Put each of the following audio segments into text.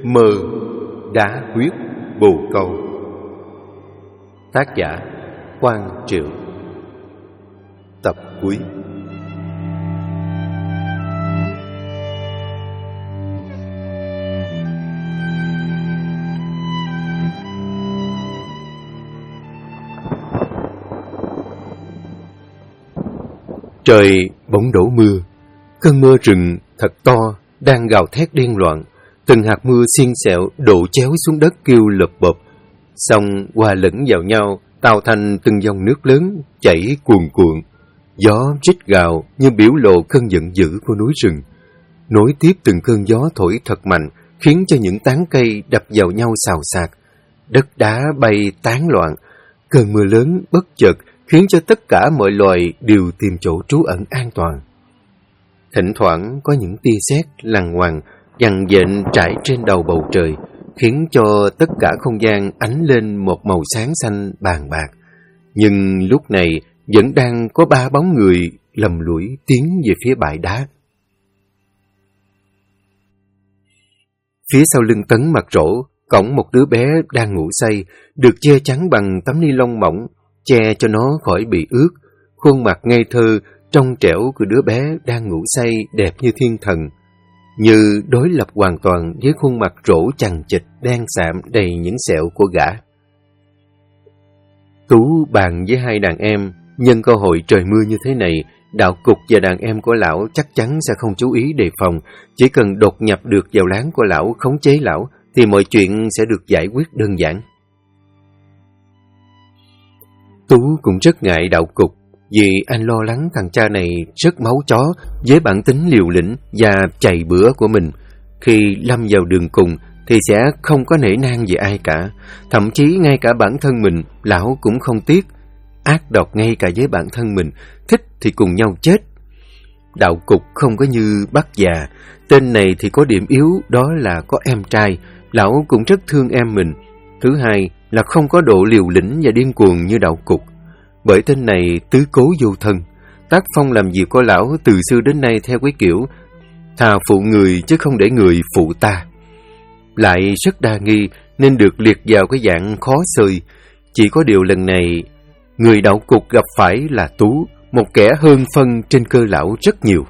Mơ đá huyết bồ câu. Tác giả Quang Triệu. Tập cuối. Trời bỗng đổ mưa. Cơn mưa rừng thật to đang gào thét điên loạn. Từng hạt mưa xiên xẹo đổ chéo xuống đất kêu lợp bợp, xong hòa lẫn vào nhau tạo thành từng dòng nước lớn chảy cuồn cuộn. Gió rít gào như biểu lộ cơn giận dữ của núi rừng. Nối tiếp từng cơn gió thổi thật mạnh, khiến cho những tán cây đập vào nhau xào xạc. Đất đá bay tán loạn. Cơn mưa lớn bất chợt khiến cho tất cả mọi loài đều tìm chỗ trú ẩn an toàn. Thỉnh thoảng có những tia sét lằn ngoằn dằn dện trải trên đầu bầu trời, khiến cho tất cả không gian ánh lên một màu sáng xanh bàn bạc. Nhưng lúc này vẫn đang có 3 bóng người lầm lũi tiến về phía bãi đá. Phía sau lưng Tấn Mặt Rỗ, cõng một đứa bé đang ngủ say, được che chắn bằng tấm ni lông mỏng, che cho nó khỏi bị ướt. Khuôn mặt ngây thơ, trong trẻo của đứa bé đang ngủ say đẹp như thiên thần, như đối lập hoàn toàn với khuôn mặt rỗ chằng chịt đen sạm đầy những sẹo của gã. Tú bàn với 2 đàn em, nhân cơ hội trời mưa như thế này, đạo cục và đàn em của lão chắc chắn sẽ không chú ý đề phòng. Chỉ cần đột nhập được vào láng của lão, khống chế lão, thì mọi chuyện sẽ được giải quyết đơn giản. Tú cũng rất ngại đạo cục, vì anh lo lắng thằng cha này rất máu chó với bản tính liều lĩnh và chày bữa của mình. Khi lâm vào đường cùng thì sẽ không có nể nang về ai cả. Thậm chí ngay cả bản thân mình, lão cũng không tiếc. Ác độc ngay cả với bản thân mình, thích thì cùng nhau chết. Đạo cục không có như Bác già. Tên này thì có điểm yếu, đó là có em trai. Lão cũng rất thương em mình. Thứ hai là không có độ liều lĩnh và điên cuồng như đạo cục. Bởi tên này tứ cố vô thân. Tác phong làm việc của lão từ xưa đến nay theo cái kiểu thà phụ người chứ không để người phụ ta. Lại rất đa nghi nên được liệt vào cái dạng khó xơi. Chỉ có điều lần này người đạo cục gặp phải là Tú, một kẻ hơn phân trên cơ lão rất nhiều.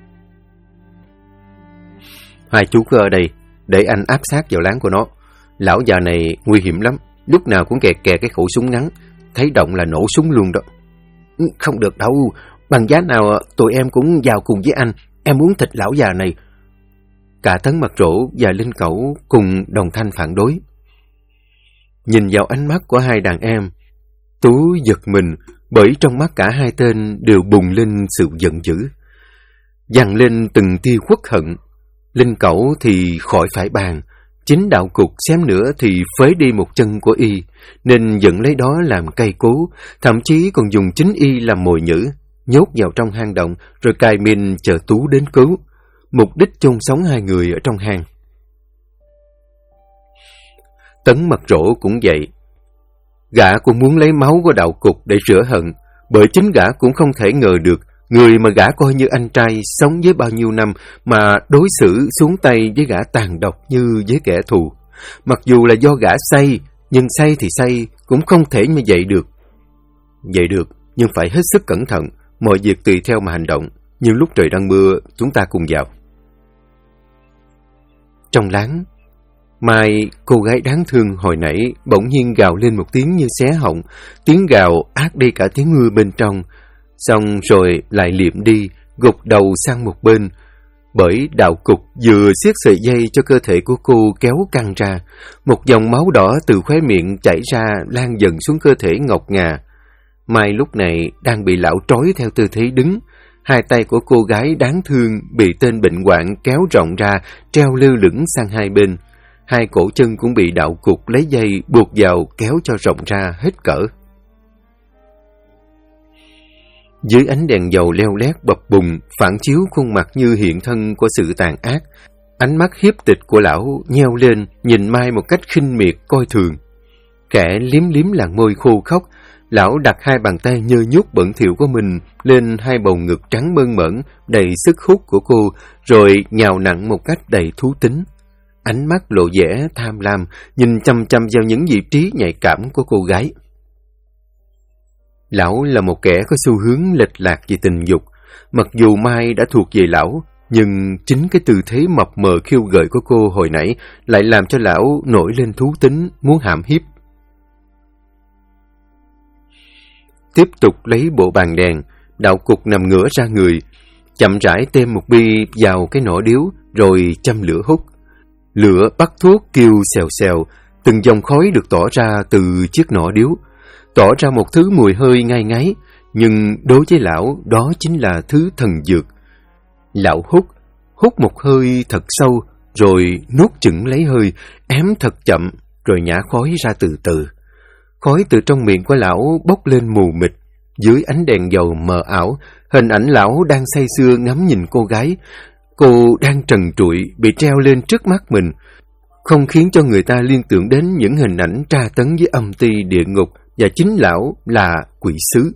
Hai chú cứ ở đây để anh áp sát vào láng của nó. Lão già này nguy hiểm lắm, lúc nào cũng kè cái khẩu súng ngắn, thấy động là nổ súng luôn đó. Không được đâu, bằng giá nào tụi em cũng vào cùng với anh, em muốn thịt lão già này. Cả Tấn Mặt Rỗ và Linh Cẩu cùng đồng thanh phản đối. Nhìn vào ánh mắt của 2 đàn em, Tú giật mình, bởi trong mắt cả 2 tên đều bùng lên sự giận dữ, dằn lên từng tia uất hận. Linh Cẩu thì khỏi phải bàn, chính đạo cục xém nữa thì phế đi một chân của y, nên dẫn lấy đó làm cây cú, thậm chí còn dùng chính y làm mồi nhử, nhốt vào trong hang động rồi cài min chờ Tú đến cứu, mục đích chôn sống 2 người ở trong hang. Tấn Mặt Rỗ cũng vậy. Gã cũng muốn lấy máu của đạo cục để rửa hận, bởi chính gã cũng không thể ngờ được người mà gã coi như anh trai sống với bao nhiêu năm mà đối xử xuống tay với gã tàn độc như với kẻ thù. Mặc dù là do gã say, nhưng say thì say cũng không thể như vậy được. Vậy được, nhưng phải hết sức cẩn thận, mọi việc tùy theo mà hành động. Nhưng lúc trời đang mưa, chúng ta cùng vào. Trong láng, Mai, cô gái đáng thương hồi nãy, bỗng nhiên gào lên một tiếng như xé họng. Tiếng gào át đi cả tiếng mưa bên trong. Xong rồi lại liệm đi, gục đầu sang một bên. Bởi đạo cục vừa siết sợi dây cho cơ thể của cô kéo căng ra. Một dòng máu đỏ từ khóe miệng chảy ra lan dần xuống cơ thể ngọc ngà. Mai lúc này đang bị lão trói theo tư thế đứng. 2 tay của cô gái đáng thương bị tên bệnh hoạn kéo rộng ra, treo lơ lửng sang 2 bên. 2 cổ chân cũng bị đạo cục lấy dây buộc vào kéo cho rộng ra hết cỡ. Dưới ánh đèn dầu leo lét bập bùng, phản chiếu khuôn mặt như hiện thân của sự tàn ác. Ánh mắt hiếp tịch của lão nheo lên, nhìn Mai một cách khinh miệt coi thường. Kẻ liếm liếm làn môi khô khốc, lão đặt 2 bàn tay nhơ nhút bẩn thỉu của mình lên 2 bầu ngực trắng mơn mởn đầy sức hút của cô, rồi nhào nặn một cách đầy thú tính. ánh mắt lộ vẻ tham lam, nhìn chăm chăm vào những vị trí nhạy cảm của cô gái. Lão là một kẻ có xu hướng lệch lạc về tình dục. Mặc dù Mai đã thuộc về lão, nhưng chính cái tư thế mập mờ khiêu gợi của cô hồi nãy lại làm cho lão nổi lên thú tính muốn hãm hiếp. Tiếp tục lấy bộ bàn đèn, Đạo Cục nằm ngửa ra người, chậm rãi thêm một bi vào cái nỏ điếu rồi châm lửa hút. Lửa bắt thuốc kêu xèo xèo, từng dòng khói được tỏ ra từ chiếc nỏ điếu, tỏ ra một thứ mùi hơi ngai ngái, nhưng đối với lão đó chính là thứ thần dược. Lão hút một hơi thật sâu, rồi nuốt chửng lấy hơi, ém thật chậm, rồi nhả khói ra từ từ. Khói từ trong miệng của lão bốc lên mù mịt, dưới ánh đèn dầu mờ ảo, hình ảnh lão đang say sưa ngắm nhìn cô gái. Cô đang trần trụi bị treo lên trước mắt mình, không khiến cho người ta liên tưởng đến những hình ảnh tra tấn với âm ty địa ngục, và chính lão là quỷ sứ.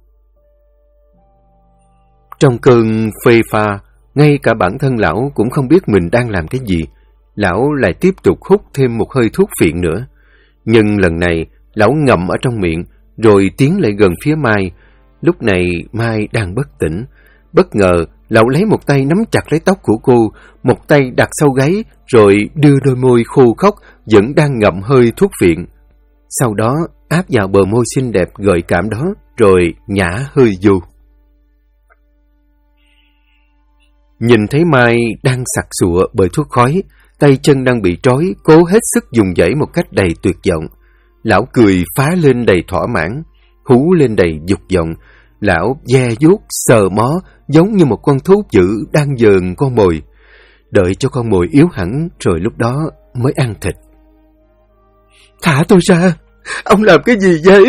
Trong cơn phê pha, ngay cả bản thân lão cũng không biết mình đang làm cái gì. Lão lại tiếp tục hút thêm một hơi thuốc phiện nữa. Nhưng lần này, lão ngậm ở trong miệng, rồi tiến lại gần phía Mai. Lúc này Mai đang bất tỉnh. Bất ngờ, lão lấy một tay nắm chặt lấy tóc của cô, một tay đặt sau gáy, rồi đưa đôi môi khô khốc vẫn đang ngậm hơi thuốc phiện. Sau đó áp vào bờ môi xinh đẹp gợi cảm đó, rồi nhả hơi vô. Nhìn thấy Mai đang sặc sụa bởi thuốc khói, tay chân đang bị trói, cố hết sức dùng dãy một cách đầy tuyệt vọng. Lão cười phá lên đầy thỏa mãn, hú lên đầy dục vọng. Lão ve vuốt sờ mó giống như một con thú dữ đang dờn con mồi. Đợi cho con mồi yếu hẳn rồi lúc đó mới ăn thịt. Thả tôi ra! Ông làm cái gì vậy?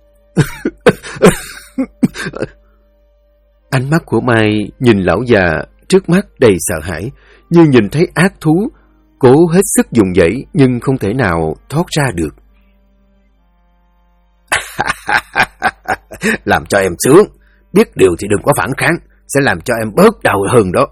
Ánh mắt của Mai nhìn lão già trước mắt đầy sợ hãi, như nhìn thấy ác thú, cố hết sức dùng dãy nhưng không thể nào thoát ra được. Làm cho em sướng, biết điều thì đừng có phản kháng, sẽ làm cho em bớt đau hơn đó.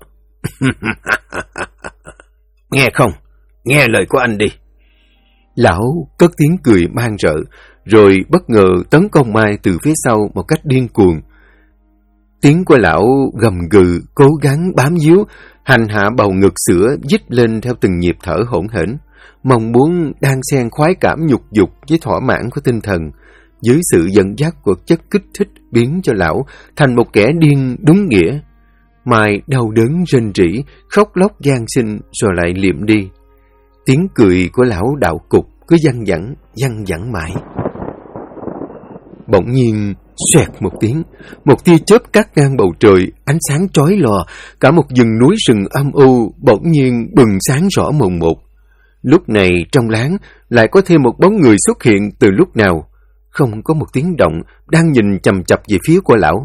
Nghe không? Nghe lời của anh đi. Lão cất tiếng cười man rợ, rồi bất ngờ tấn công Mai từ phía sau một cách điên cuồng. Tiếng của lão gầm gừ, cố gắng bám víu, hành hạ bầu ngực sữa dít lên theo từng nhịp thở hỗn hển, mong muốn đang xen khoái cảm nhục dục với thỏa mãn của tinh thần, dưới sự dẫn dắt của chất kích thích biến cho lão thành một kẻ điên đúng nghĩa. Mai đau đớn rên rỉ, khóc lóc van xin rồi lại liệm đi. Tiếng cười của lão Đạo Cục cứ văng vẳng mãi. Bỗng nhiên xoẹt một tiếng, một tia chớp cắt ngang bầu trời, ánh sáng chói lòa, cả một vùng núi rừng âm u bỗng nhiên bừng sáng rõ mồn một. Lúc này trong láng lại có thêm một bóng người xuất hiện từ lúc nào, không có một tiếng động, đang nhìn chằm chằm về phía của lão.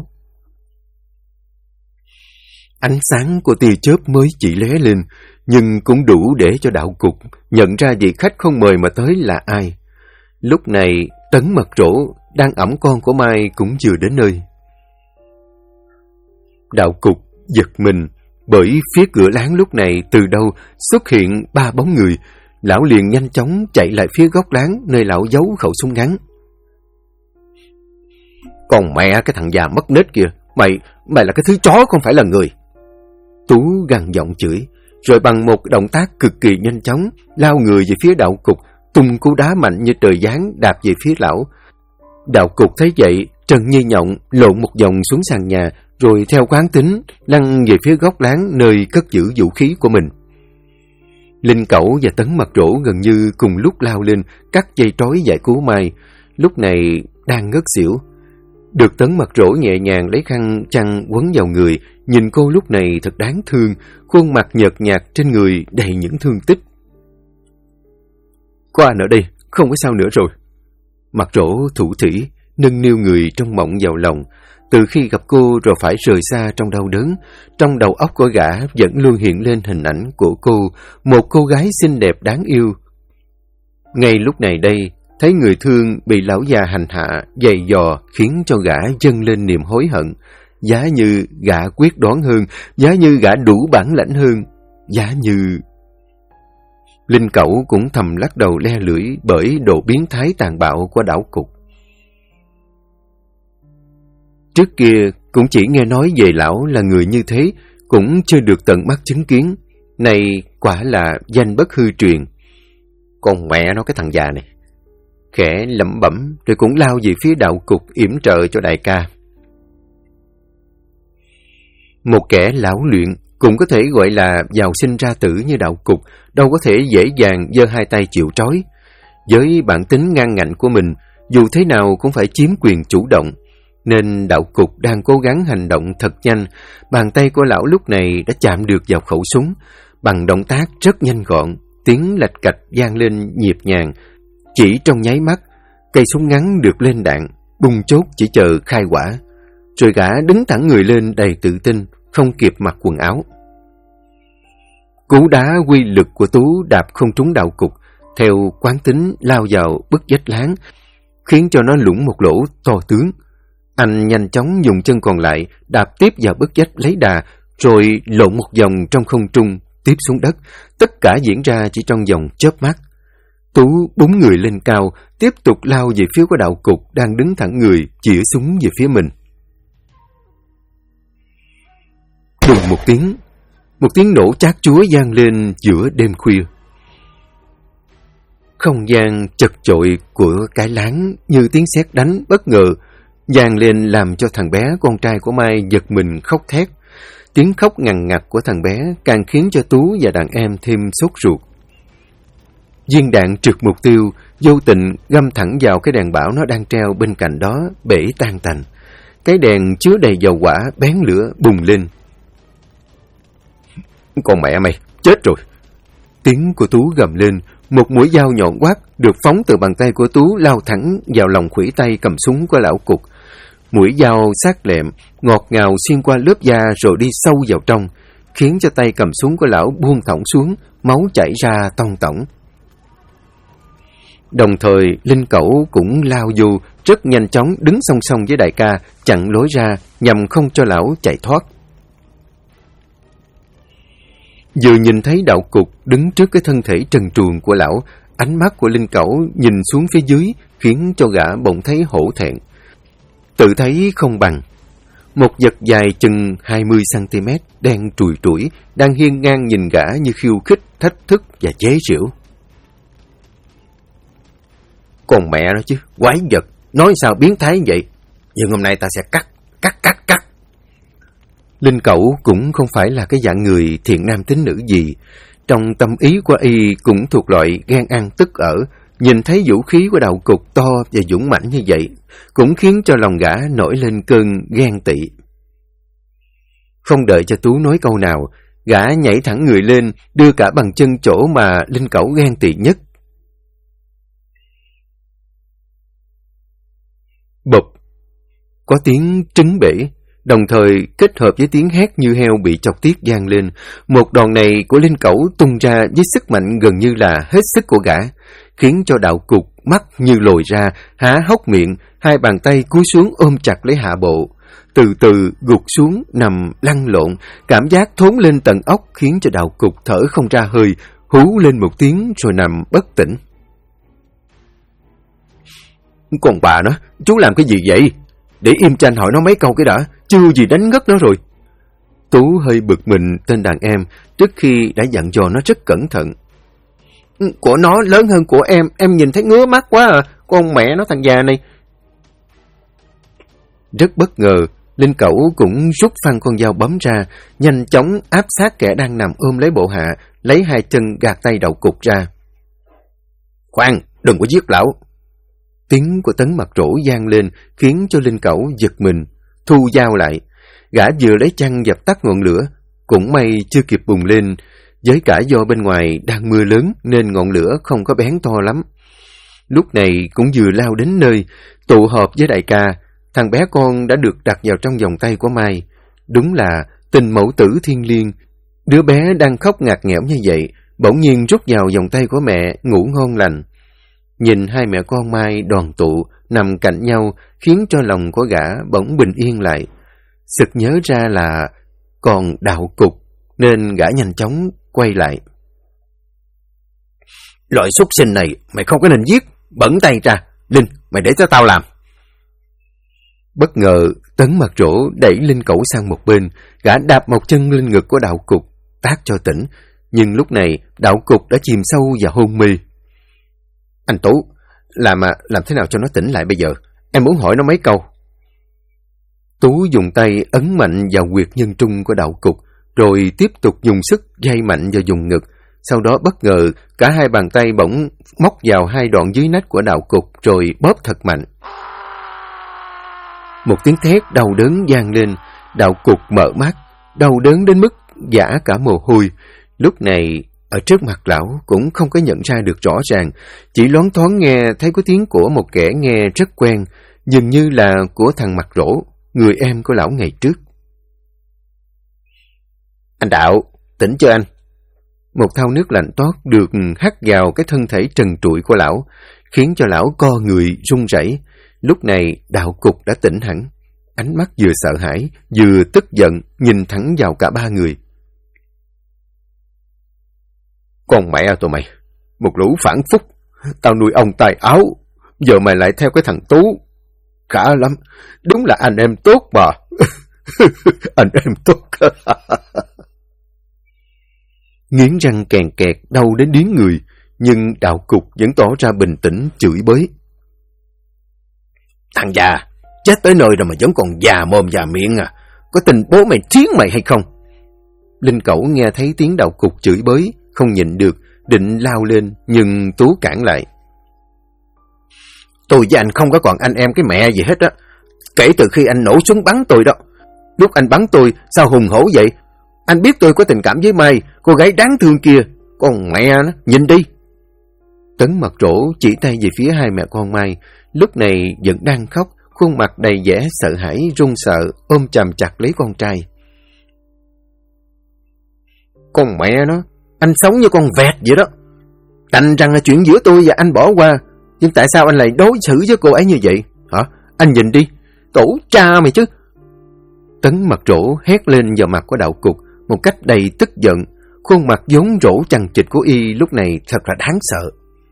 Ánh sáng của tia chớp mới chỉ lóe lên, nhưng cũng đủ để cho Đạo Cục nhận ra vị khách không mời mà tới là ai. Lúc này Tấn Mật Rỗ đang ẵm con của Mai cũng vừa đến nơi. Đạo Cục giật mình, bởi phía cửa láng lúc này từ đâu xuất hiện 3 bóng người. Lão liền nhanh chóng chạy lại phía góc láng nơi lão giấu khẩu súng ngắn. Còn mẹ cái thằng già mất nết kìa, mày là cái thứ chó không phải là người. Tú gằn giọng chửi, rồi bằng một động tác cực kỳ nhanh chóng lao người về phía Đạo Cục, tung cú đá mạnh như trời giáng đạp về phía lão. Đạo Cục thấy vậy, trần như nhộng lộn một vòng xuống sàn nhà, rồi theo quán tính lăn về phía góc láng nơi cất giữ vũ khí của mình. Linh Cẩu và Tấn Mật Rỗ gần như cùng lúc lao lên cắt dây trói giải cứu Mai, lúc này đang ngất xỉu. Được Tấn Mật Rỗ nhẹ nhàng lấy khăn chăn quấn vào người, nhìn cô lúc này thật đáng thương, khuôn mặt nhợt nhạt trên người đầy những thương tích. Có anh ở đây, không có sao nữa rồi. Mật Rỗ thủ thỉ, nâng niu người trong mộng vào lòng. Từ khi gặp cô rồi phải rời xa trong đau đớn, trong đầu óc của gã vẫn luôn hiện lên hình ảnh của cô, một cô gái xinh đẹp đáng yêu. Ngay lúc này đây, thấy người thương bị lão già hành hạ, giày dò khiến cho gã dâng lên niềm hối hận. Giá như gã quyết đoán hơn, giá như gã đủ bản lãnh hơn, giá như... Linh Cẩu cũng thầm lắc đầu le lưỡi bởi độ biến thái tàn bạo của Đảo Cục. Trước kia cũng chỉ nghe nói về lão là người như thế, cũng chưa được tận mắt chứng kiến. Này quả là danh bất hư truyền. Con mẹ nó cái thằng già này. Khẽ lẩm bẩm rồi cũng lao về phía Đạo Cục yểm trợ cho đại ca. Một kẻ lão luyện cũng có thể gọi là giàu sinh ra tử như Đạo Cục, đâu có thể dễ dàng giơ hai tay chịu trói. Với bản tính ngang ngạnh của mình, dù thế nào cũng phải chiếm quyền chủ động, nên Đạo Cục đang cố gắng hành động thật nhanh. Bàn tay của lão lúc này đã chạm được vào khẩu súng, bằng động tác rất nhanh gọn, tiếng lạch cạch vang lên nhịp nhàng. Chỉ trong nháy mắt, cây súng ngắn được lên đạn, bung chốt chỉ chờ khai quả. Rồi gã đứng thẳng người lên đầy tự tin, không kịp mặc quần áo. Cú đá quy lực của Tú đạp không trúng Đạo Cục, theo quán tính lao vào bức vách láng, khiến cho nó lủng một lỗ to tướng. Anh nhanh chóng dùng chân còn lại đạp tiếp vào bức vách lấy đà, rồi lộn một vòng trong không trung, tiếp xuống đất. Tất cả diễn ra chỉ trong vòng chớp mắt. Tú búng người lên cao, tiếp tục lao về phía của Đạo Cục đang đứng thẳng người, chĩa súng về phía mình. Đùng một tiếng nổ chát chúa vang lên giữa đêm khuya. Không gian chật chội của cái láng như tiếng sét đánh bất ngờ vang lên, làm cho thằng bé con trai của Mai giật mình khóc thét. Tiếng khóc ngằn ngặt của thằng bé càng khiến cho Tú và đàn em thêm sốt ruột. Viên đạn trượt mục tiêu, vô tình găm thẳng vào cái đèn bão nó đang treo bên cạnh đó, bể tan tành. Cái đèn chứa đầy dầu hỏa bén lửa bùng lên. Con mẹ mày, chết rồi! Tiếng của Tú gầm lên, một mũi dao nhọn quát được phóng từ bàn tay của Tú lao thẳng vào lòng khuỷu tay cầm súng của lão Cục. Mũi dao sắc lẹm, ngọt ngào xuyên qua lớp da rồi đi sâu vào trong, khiến cho tay cầm súng của lão buông thõng xuống, máu chảy ra tông tổng. Đồng thời, Linh Cẩu cũng lao vô, rất nhanh chóng đứng song song với đại ca, chặn lối ra nhằm không cho lão chạy thoát. Vừa nhìn thấy Đạo Cục đứng trước cái thân thể trần truồng của lão, ánh mắt của Linh Cẩu nhìn xuống phía dưới khiến cho gã bỗng thấy hổ thẹn. Tự thấy không bằng. Một vật dài chừng 20cm, đen trùi trũi, đang hiên ngang nhìn gã như khiêu khích, thách thức và chế giễu. Còn mẹ nó chứ, quái vật, nói sao biến thái vậy? Nhưng hôm nay ta sẽ cắt. Linh Cẩu cũng không phải là cái dạng người thiện nam tín nữ gì. Trong tâm ý của y cũng thuộc loại ghen ăn tức ở. Nhìn thấy vũ khí của Đạo Cục to và dũng mãnh như vậy, cũng khiến cho lòng gã nổi lên cơn ghen tị. Không đợi cho Tú nói câu nào, gã nhảy thẳng người lên, đưa cả bàn chân chỗ mà Linh Cẩu ghen tị nhất. Bụp! Có tiếng trứng bể, đồng thời kết hợp với tiếng hét như heo bị chọc tiết vang lên. Một đòn này của Linh Cẩu tung ra với sức mạnh gần như là hết sức của gã, khiến cho Đạo Cục mắt như lồi ra, há hốc miệng, hai bàn tay cúi xuống ôm chặt lấy hạ bộ. Từ từ gục xuống, nằm lăn lộn, cảm giác thốn lên tận óc khiến cho Đạo Cục thở không ra hơi, hú lên một tiếng rồi nằm bất tỉnh. Còn bà nó, chú làm cái gì vậy? Để im cho anh hỏi nó mấy câu cái đã, chưa gì đánh ngất nó rồi. Tú hơi bực mình tên đàn em, trước khi đã dặn dò nó rất cẩn thận. Của nó lớn hơn của em nhìn thấy ngứa mắt quá à, con mẹ nó thằng già này. Rất bất ngờ, Linh Cẩu cũng rút phăng con dao bấm ra, nhanh chóng áp sát kẻ đang nằm ôm lấy bộ hạ, lấy hai chân gạt tay Đạo Cục ra. Khoan, đừng có giết lão. Tiếng của Tấn Mặt Trổ vang lên khiến cho Linh Cẩu giật mình, thu dao lại. Gã vừa lấy chăn dập tắt ngọn lửa, cũng may chưa kịp bùng lên. Với cả do bên ngoài đang mưa lớn nên ngọn lửa không có bén to lắm. Lúc này cũng vừa lao đến nơi, tụ họp với đại ca. Thằng bé con đã được đặt vào trong vòng tay của Mai. Đúng là tình mẫu tử thiên liêng. Đứa bé đang khóc ngặt nghẽo như vậy, bỗng nhiên rút vào vòng tay của mẹ, ngủ ngon lành. Nhìn hai mẹ con Mai đoàn tụ, nằm cạnh nhau, khiến cho lòng của gã bỗng bình yên lại. Sực nhớ ra là còn Đạo Cục, nên gã nhanh chóng quay lại. Loại súc sinh này mày không có nên giết, bẩn tay ra. Linh, mày để cho tao làm. Bất ngờ, Tấn Mặt Rỗ đẩy Linh Cẩu sang một bên, gã đạp một chân lên ngực của Đạo Cục, tát cho tỉnh. Nhưng lúc này, Đạo Cục đã chìm sâu và hôn mê. Anh Tú, làm thế nào cho nó tỉnh lại bây giờ? Em muốn hỏi nó mấy câu. Tú dùng tay ấn mạnh vào huyệt nhân trung của Đạo Cục, rồi tiếp tục dùng sức day mạnh vào vùng ngực. Sau đó bất ngờ, cả hai bàn tay bỗng móc vào hai đoạn dưới nách của Đạo Cục, rồi bóp thật mạnh. Một tiếng thét đau đớn vang lên, Đạo Cục mở mắt, đau đớn đến mức vã cả mồ hôi. Lúc này, ở trước mặt lão cũng không có nhận ra được rõ ràng, chỉ loáng thoáng nghe thấy có tiếng của một kẻ nghe rất quen, dường như là của thằng Mặt Rỗ, người em của lão ngày trước. Anh Đạo, tỉnh chưa anh? Một thau nước lạnh toát được hắt vào cái thân thể trần trụi của lão, khiến cho lão co người run rẩy. Lúc này Đạo Cục đã tỉnh hẳn, ánh mắt vừa sợ hãi, vừa tức giận, nhìn thẳng vào cả ba người. Con mẹ tụi mày, một lũ phản phúc, tao nuôi ông tài áo, giờ mày lại theo cái thằng Tú. Khá lắm, đúng là anh em tốt mà. Anh em tốt. Nghiến răng kèn kẹt, đau đến điếng người, nhưng Đạo Cục vẫn tỏ ra bình tĩnh, chửi bới. Thằng già, chết tới nơi rồi mà vẫn còn già mồm già miệng à? Có tin bố mày thiến mày hay không? Linh Cẩu nghe thấy tiếng Đạo Cục chửi bới, không nhịn được, định lao lên, nhưng Tú cản lại. Tôi với anh không có còn anh em cái mẹ gì hết á. Kể từ khi anh nổ súng bắn tôi đó. Lúc anh bắn tôi, sao hùng hổ vậy? Anh biết tôi có tình cảm với Mai, cô gái đáng thương kia. Con mẹ nó, nhìn đi. Tấn Mặt Rỗ chỉ tay về phía hai mẹ con Mai, lúc này vẫn đang khóc, khuôn mặt đầy vẻ sợ hãi, run sợ, ôm chầm chặt lấy con trai. Con mẹ nó, anh sống như con vẹt vậy đó. Đành rằng là chuyện giữa tôi và anh bỏ qua, nhưng tại sao anh lại đối xử với cô ấy như vậy? Hả? Anh nhìn đi, tổ cha mày chứ. Tấn Mặt Rỗ hét lên vào mặt của Đạo Cục một cách đầy tức giận, khuôn mặt vốn rỗ chằng chịt của y lúc này thật là đáng sợ.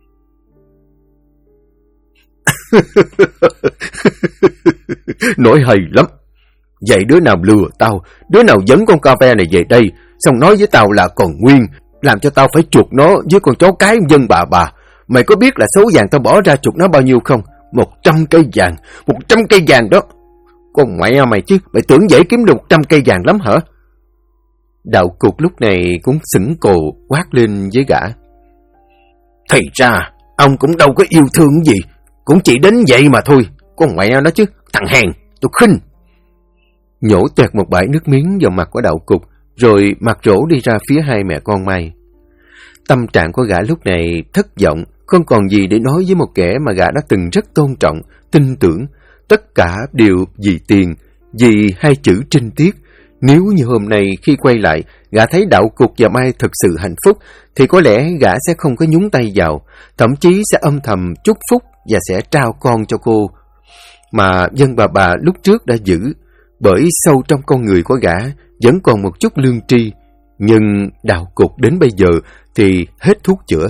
Nói hay lắm. Vậy đứa nào lừa tao, đứa nào dẫn con cà ve này về đây, xong nói với tao là còn nguyên, làm cho tao phải chuộc nó với con chó cái dân bà. Mày có biết là số vàng tao bỏ ra chuộc nó bao nhiêu không? 100 cây vàng, 100 cây vàng đó. Con mẹ mày chứ, mày tưởng dễ kiếm được 100 cây vàng lắm hả? Đạo Cục lúc này cũng sững cồ quát lên với gã. Thì ra, ông cũng đâu có yêu thương gì, cũng chỉ đến vậy mà thôi. Con mẹ nó chứ, thằng hèn, tôi khinh. Nhổ toẹt một bãi nước miếng vào mặt của Đạo Cục, rồi Mặt Rỗ đi ra phía hai mẹ con Mai. Tâm trạng của gã lúc này thất vọng, không còn gì để nói với một kẻ mà gã đã từng rất tôn trọng, tin tưởng. Tất cả đều vì tiền, vì hai chữ trinh tiết. Nếu như hôm nay khi quay lại, gã thấy Đạo Cục và Mai thực sự hạnh phúc, thì có lẽ gã sẽ không có nhúng tay vào, thậm chí sẽ âm thầm chúc phúc và sẽ trao con cho cô. Mà dân bà lúc trước đã giữ, bởi sâu trong con người của gã vẫn còn một chút lương tri, nhưng Đạo Cục đến bây giờ thì hết thuốc chữa.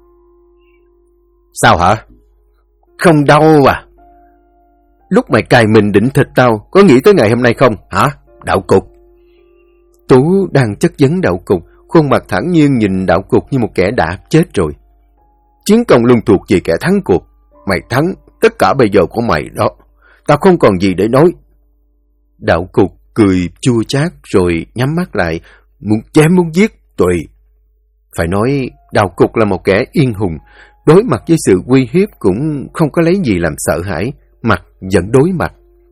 Sao hả? Không đau à? Lúc mày cài mình định thịt tao, có nghĩ tới ngày hôm nay không, hả, Đạo Cục? Tú đang chất vấn Đạo Cục, khuôn mặt thản nhiên nhìn Đạo Cục như một kẻ đã chết rồi. Chiến công luôn thuộc về kẻ thắng cuộc. Mày thắng, tất cả bây giờ của mày đó. Tao không còn gì để nói. Đạo Cục cười chua chát rồi nhắm mắt lại, muốn chém muốn giết, tùy. Phải nói, Đạo Cục là một kẻ yên hùng, đối mặt với sự uy hiếp cũng không có lấy gì làm sợ hãi, mặt vẫn đối mặt.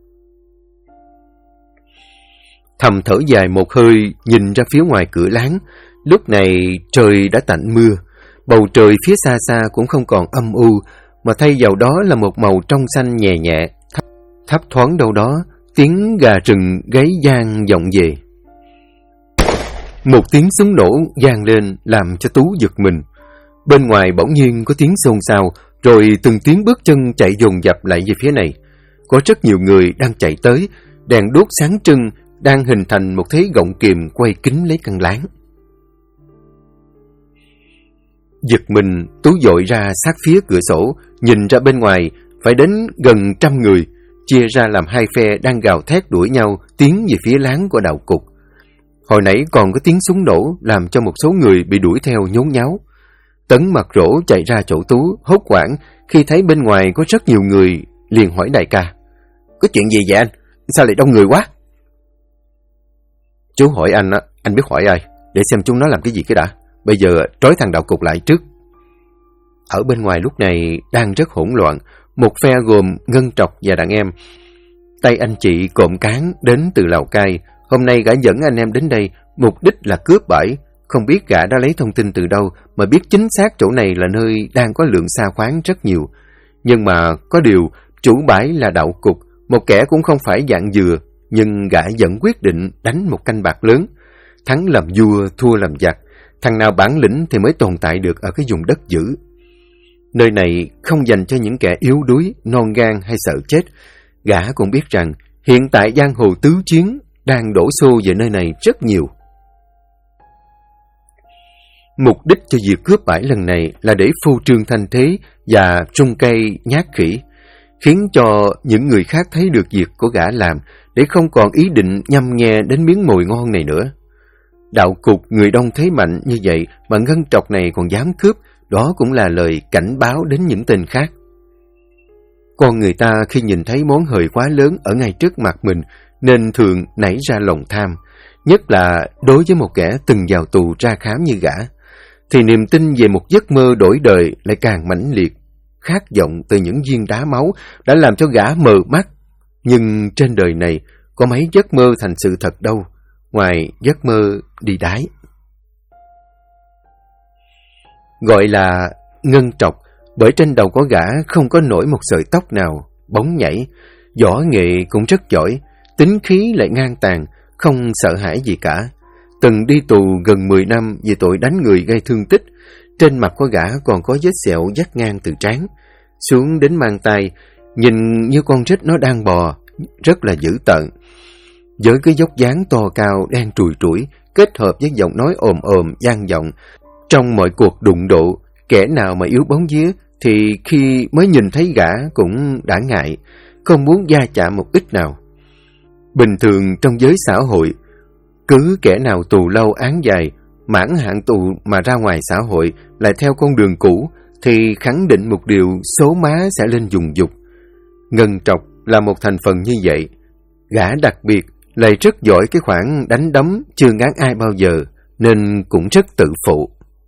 Thầm thở dài một hơi, nhìn ra phía ngoài cửa láng. Lúc này trời đã tạnh mưa, bầu trời phía xa xa cũng không còn âm u, mà thay vào đó là một màu trong xanh nhẹ nhẹ. Thấp thoáng đâu đó, tiếng gà rừng gáy vang vọng về. Một tiếng súng nổ vang lên làm cho Tú giật mình. Bên ngoài bỗng nhiên có tiếng xôn xao, rồi từng tiếng bước chân chạy dồn dập lại về phía này. Có rất nhiều người đang chạy tới, đèn đuốc sáng trưng, đang hình thành một thế gọng kìm quay kín lấy căn láng. Giật mình, Tú vội ra sát phía cửa sổ, nhìn ra bên ngoài, phải đến gần 100 người, chia ra làm hai phe đang gào thét đuổi nhau, tiến về phía láng của đạo cục. Hồi nãy còn có tiếng súng nổ, làm cho một số người bị đuổi theo nhốn nháo. Tấn mặt rỗ chạy ra chỗ Tú, hốt hoảng khi thấy bên ngoài có rất nhiều người, liền hỏi đại ca: "Có chuyện gì vậy anh? Sao lại đông người quá?" "Chú hỏi anh á, anh biết hỏi ai? Để xem chúng nó làm cái gì cái đã. Bây giờ trói thằng đạo cục lại trước." Ở bên ngoài lúc này đang rất hỗn loạn. Một phe gồm Ngân Trọc và đàn em. Tay anh chị Cộm Cán đến từ Lào Cai. Hôm nay gã dẫn anh em đến đây, mục đích là cướp bãi. Không biết gã đã lấy thông tin từ đâu mà biết chính xác chỗ này là nơi đang có lượng sa khoáng rất nhiều. Nhưng mà có điều, chủ bãi là đạo cục, một kẻ cũng không phải dạng dừa, nhưng gã vẫn quyết định đánh một canh bạc lớn. Thắng làm vua, thua làm giặc. Thằng nào bản lĩnh thì mới tồn tại được ở cái vùng đất dữ. Nơi này không dành cho những kẻ yếu đuối, non gan hay sợ chết. Gã cũng biết rằng hiện tại giang hồ tứ chiến đang đổ xô về nơi này rất nhiều. Mục đích cho việc cướp bãi lần này là để phô trương thanh thế và trung cây nhát khỉ, khiến cho những người khác thấy được việc của gã làm, để không còn ý định nhăm nhe đến miếng mồi ngon này nữa. Đạo cục người đông thế mạnh như vậy mà Ngân Trọc này còn dám cướp, đó cũng là lời cảnh báo đến những tên khác. Con người ta khi nhìn thấy món hời quá lớn ở ngay trước mặt mình nên thường nảy ra lòng tham, nhất là đối với một kẻ từng vào tù ra khám như gã, thì niềm tin về một giấc mơ đổi đời lại càng mãnh liệt. Khát vọng từ những viên đá máu đã làm cho gã mờ mắt. Nhưng trên đời này có mấy giấc mơ thành sự thật đâu, ngoài giấc mơ đi đái. Gọi là Ngân Trọc bởi trên đầu có gã không có nổi một sợi tóc nào, bóng nhảy, võ nghệ cũng rất giỏi, tính khí lại ngang tàn, không sợ hãi gì cả. Từng đi tù gần 10 năm vì tội đánh người gây thương tích. Trên mặt của gã còn có vết sẹo dắt ngang từ trán xuống đến mang tay, nhìn như con rết nó đang bò, rất là dữ tợn. Với cái dốc dáng to cao đen trùi trũi, kết hợp với giọng nói ồm ồm vang vọng, trong mọi cuộc đụng độ, kẻ nào mà yếu bóng vía thì khi mới nhìn thấy gã cũng đã ngại, không muốn va chạm một ít nào. Bình thường trong giới xã hội, cứ kẻ nào tù lâu án dài, mãn hạn tù mà ra ngoài xã hội lại theo con đường cũ, thì khẳng định một điều, số má sẽ lên dùng dục. Ngân Trọc là một thành phần như vậy. Gã đặc biệt lại rất giỏi cái khoản đánh đấm chưa ngán ai bao giờ, nên cũng rất tự phụ.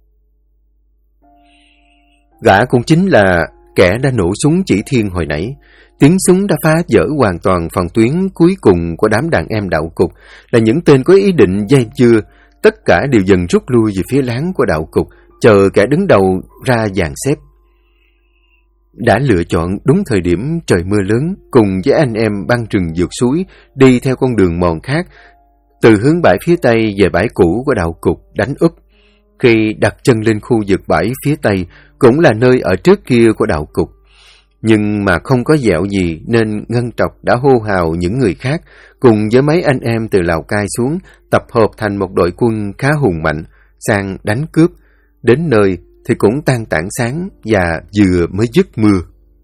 Gã cũng chính là kẻ đã nổ súng chỉ thiên hồi nãy. Tiếng súng đã phá vỡ hoàn toàn phòng tuyến cuối cùng của đám đàn em đạo cục, là những tên có ý định dây dưa. Tất cả đều dần rút lui về phía láng của đạo cục, chờ kẻ đứng đầu ra dàn xếp. Đã lựa chọn đúng thời điểm trời mưa lớn, cùng với anh em băng rừng vượt suối, đi theo con đường mòn khác, từ hướng bãi phía tây về bãi cũ của đạo cục đánh úp. Khi đặt chân lên khu vực bãi phía tây, cũng là nơi ở trước kia của đạo cục. Nhưng mà không có dẹo gì nên Ngân Trọc đã hô hào những người khác, cùng với mấy anh em từ Lào Cai xuống, tập hợp thành một đội quân khá hùng mạnh, sang đánh cướp. Đến nơi thì cũng tan tảng sáng và vừa mới dứt mưa.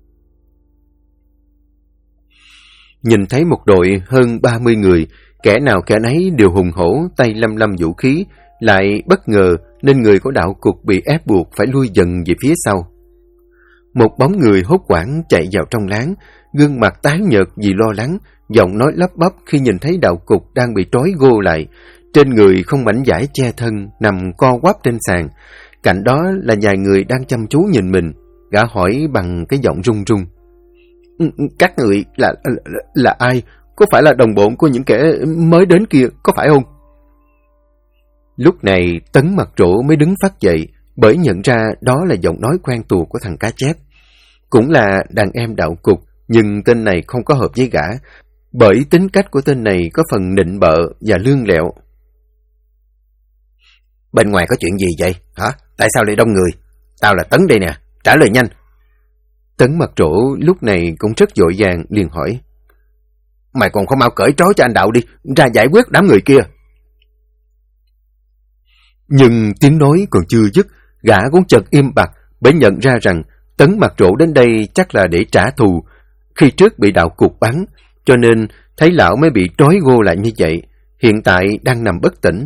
Nhìn thấy một đội hơn 30 người, kẻ nào kẻ nấy đều hùng hổ, tay lăm lăm vũ khí, lại bất ngờ nên người của đạo cục bị ép buộc phải lui dần về phía sau. Một bóng người hốt hoảng chạy vào trong láng, gương mặt tái nhợt vì lo lắng, giọng nói lắp bắp khi nhìn thấy đạo cục đang bị trói gô lại, trên người không mảnh vải che thân, nằm co quắp trên sàn. Cạnh đó là vài người đang chăm chú nhìn mình. Gã hỏi bằng cái giọng run run: "Các người là ai? Có phải là đồng bọn của những kẻ mới đến kia, có phải không?" Lúc này Tấn mặt rỗ mới đứng phát dậy, bởi nhận ra đó là giọng nói quen thuộc của thằng cá chép. Cũng là đàn em đạo cục, nhưng tên này không có hợp với gã, bởi tính cách của tên này có phần nịnh bợ và lương lẹo. "Bên ngoài có chuyện gì vậy? Hả? Tại sao lại đông người? Tao là Tấn đây nè, trả lời nhanh." Tấn mặt rỗ lúc này cũng rất vội vàng, liền hỏi: "Mày còn không mau cởi trói cho anh Đạo đi, ra giải quyết đám người kia." Nhưng tiếng nói còn chưa dứt, Gã cũng chợt im bặt, bởi nhận ra rằng Tấn Mặt Trổ đến đây chắc là để trả thù. Khi trước bị đạo cục bắn, cho nên thấy lão mới bị trói gô lại như vậy. Hiện tại đang nằm bất tỉnh.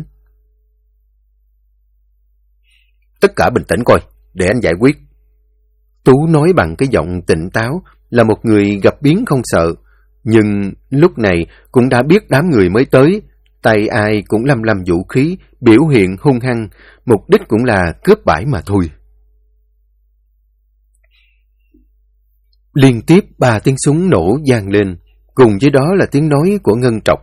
Tất cả bình tĩnh coi, để anh giải quyết. Tú nói bằng cái giọng tỉnh táo, là một người gặp biến không sợ. Nhưng lúc này cũng đã biết đám người mới tới, tay ai cũng lăm lăm vũ khí, biểu hiện hung hăng, mục đích cũng là cướp bãi mà thôi. Liên tiếp 3 tiếng súng nổ vang lên, cùng với đó là tiếng nói của Ngân Trọc.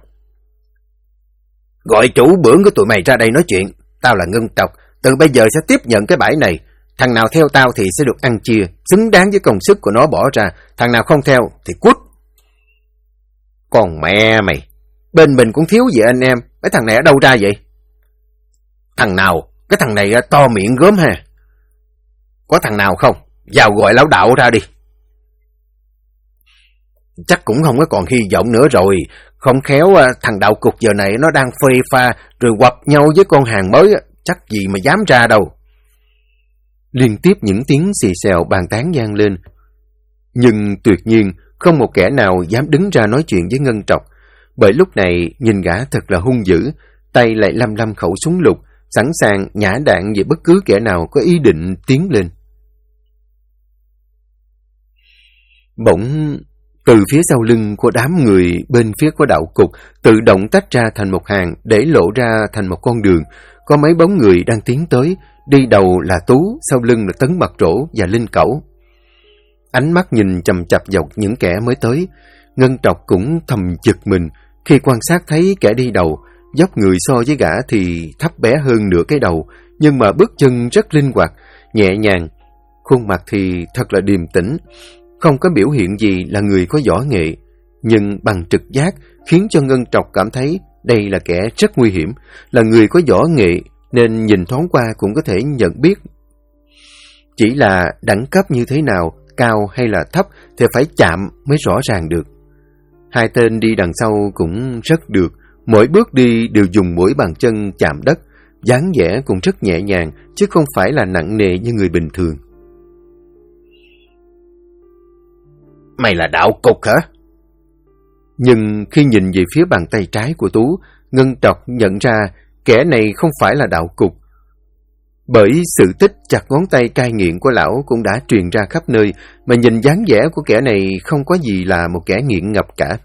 Gọi chủ bưởng của tụi mày ra đây nói chuyện. Tao là Ngân Trọc, từ bây giờ sẽ tiếp nhận cái bãi này. Thằng nào theo tao thì sẽ được ăn chia, xứng đáng với công sức của nó bỏ ra. Thằng nào không theo thì cút. Còn mẹ mày, bên mình cũng thiếu gì anh em, mấy thằng này ở đâu ra vậy? Thằng nào? Cái thằng này to miệng gớm ha. Có thằng nào không? Vào gọi lão đạo ra đi. Chắc cũng không có còn hy vọng nữa rồi. Không khéo thằng đạo cục giờ này nó đang phê pha rồi quặp nhau với con hàng mới, chắc gì mà dám ra đâu. Liên tiếp những tiếng xì xèo bàn tán vang lên. Nhưng tuyệt nhiên không một kẻ nào dám đứng ra nói chuyện với Ngân Trọc, bởi lúc này nhìn gã thật là hung dữ, tay lại lăm lăm khẩu súng lục, sẵn sàng nhả đạn về bất cứ kẻ nào có ý định tiến lên. Bỗng từ phía sau lưng của đám người bên phía của đạo cục tự động tách ra thành một hàng, để lộ ra thành một con đường. Có mấy bóng người đang tiến tới, đi đầu là Tú, sau lưng là Tấn Mặt Trổ và Linh Cẩu. Ánh mắt nhìn chằm chằm vào những kẻ mới tới, Ngân Trọc cũng thầm giật mình khi quan sát thấy kẻ đi đầu, dốc người so với gã thì thấp bé hơn nửa cái đầu, nhưng mà bước chân rất linh hoạt, nhẹ nhàng, khuôn mặt thì thật là điềm tĩnh, không có biểu hiện gì là người có võ nghệ, nhưng bằng trực giác khiến cho Ngân Trọc cảm thấy đây là kẻ rất nguy hiểm, là người có võ nghệ nên nhìn thoáng qua cũng có thể nhận biết. Chỉ là đẳng cấp như thế nào, cao hay là thấp thì phải chạm mới rõ ràng được. Hai tên đi đằng sau cũng rất được, mỗi bước đi đều dùng mỗi bàn chân chạm đất, dáng vẻ cũng rất nhẹ nhàng, chứ không phải là nặng nề như người bình thường. Mày là đạo cục hả? Nhưng khi nhìn về phía bàn tay trái của Tú, Ngân Trọc nhận ra kẻ này không phải là đạo cục. Bởi sự tích chặt ngón tay cai nghiện của lão cũng đã truyền ra khắp nơi, mà nhìn dáng vẻ của kẻ này không có gì là một kẻ nghiện ngập cả.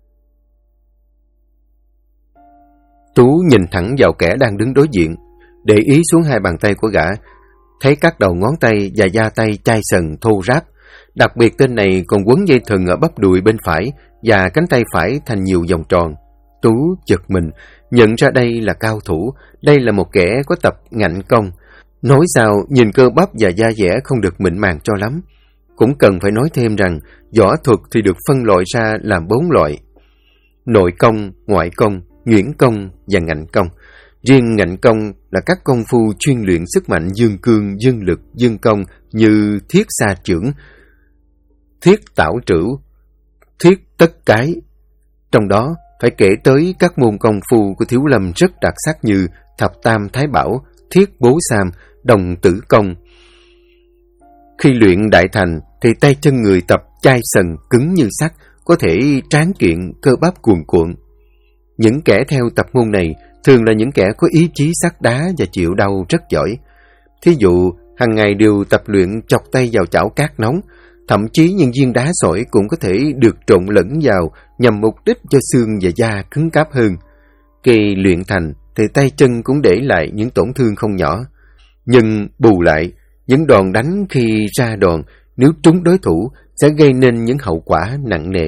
Tú nhìn thẳng vào kẻ đang đứng đối diện, để ý xuống hai bàn tay của gã, thấy các đầu ngón tay và da tay chai sần thô ráp. Đặc biệt tên này còn quấn dây thừng ở bắp đùi bên phải và cánh tay phải thành nhiều vòng tròn. Tú giật mình, nhận ra đây là cao thủ, đây là một kẻ có tập ngạnh công. Nói sao nhìn cơ bắp và da dẻ không được mịn màng cho lắm. Cũng cần phải nói thêm rằng võ thuật thì được phân loại ra làm 4 loại: nội công, ngoại công, nhuyễn công và ngạnh công. Riêng ngạnh công là các công phu chuyên luyện sức mạnh dương cương, dương lực, dương công như thiết sa chưởng, thiết tảo trửu, thiết tất cái. Trong đó phải kể tới các môn công phu của Thiếu Lâm rất đặc sắc như thập tam thái bảo, thiết bố sam, đồng tử công. Khi luyện đại thành thì tay chân người tập chai sần cứng như sắt, có thể tráng kiện, cơ bắp cuồn cuộn. Những kẻ theo tập môn này thường là những kẻ có ý chí sắt đá và chịu đau rất giỏi. Thí dụ, hàng ngày đều tập luyện chọc tay vào chảo cát nóng, thậm chí những viên đá sỏi cũng có thể được trộn lẫn vào nhằm mục đích cho xương và da cứng cáp hơn. Khi luyện thành thì tay chân cũng để lại những tổn thương không nhỏ. Nhưng bù lại, những đòn đánh khi ra đòn nếu trúng đối thủ sẽ gây nên những hậu quả nặng nề.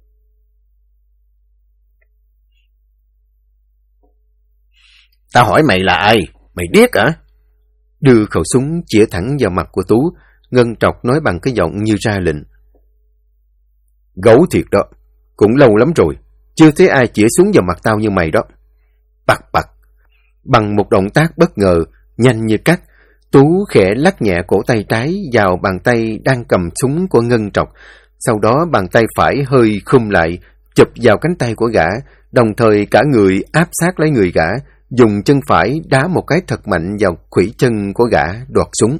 Tao hỏi mày là ai? Mày điếc hả? Đưa khẩu súng chĩa thẳng vào mặt của Tú, Ngân Trọc nói bằng cái giọng như ra lệnh. Gấu thiệt đó, cũng lâu lắm rồi, chưa thấy ai chĩa súng vào mặt tao như mày đó. Bặc bặc, bằng một động tác bất ngờ, nhanh như cắt, Tú khẽ lắc nhẹ cổ tay trái vào bàn tay đang cầm súng của Ngân Trọc, sau đó bàn tay phải hơi khum lại, chụp vào cánh tay của gã, đồng thời cả người áp sát lấy người gã, dùng chân phải đá một cái thật mạnh vào khuỷu chân của gã, đoạt súng.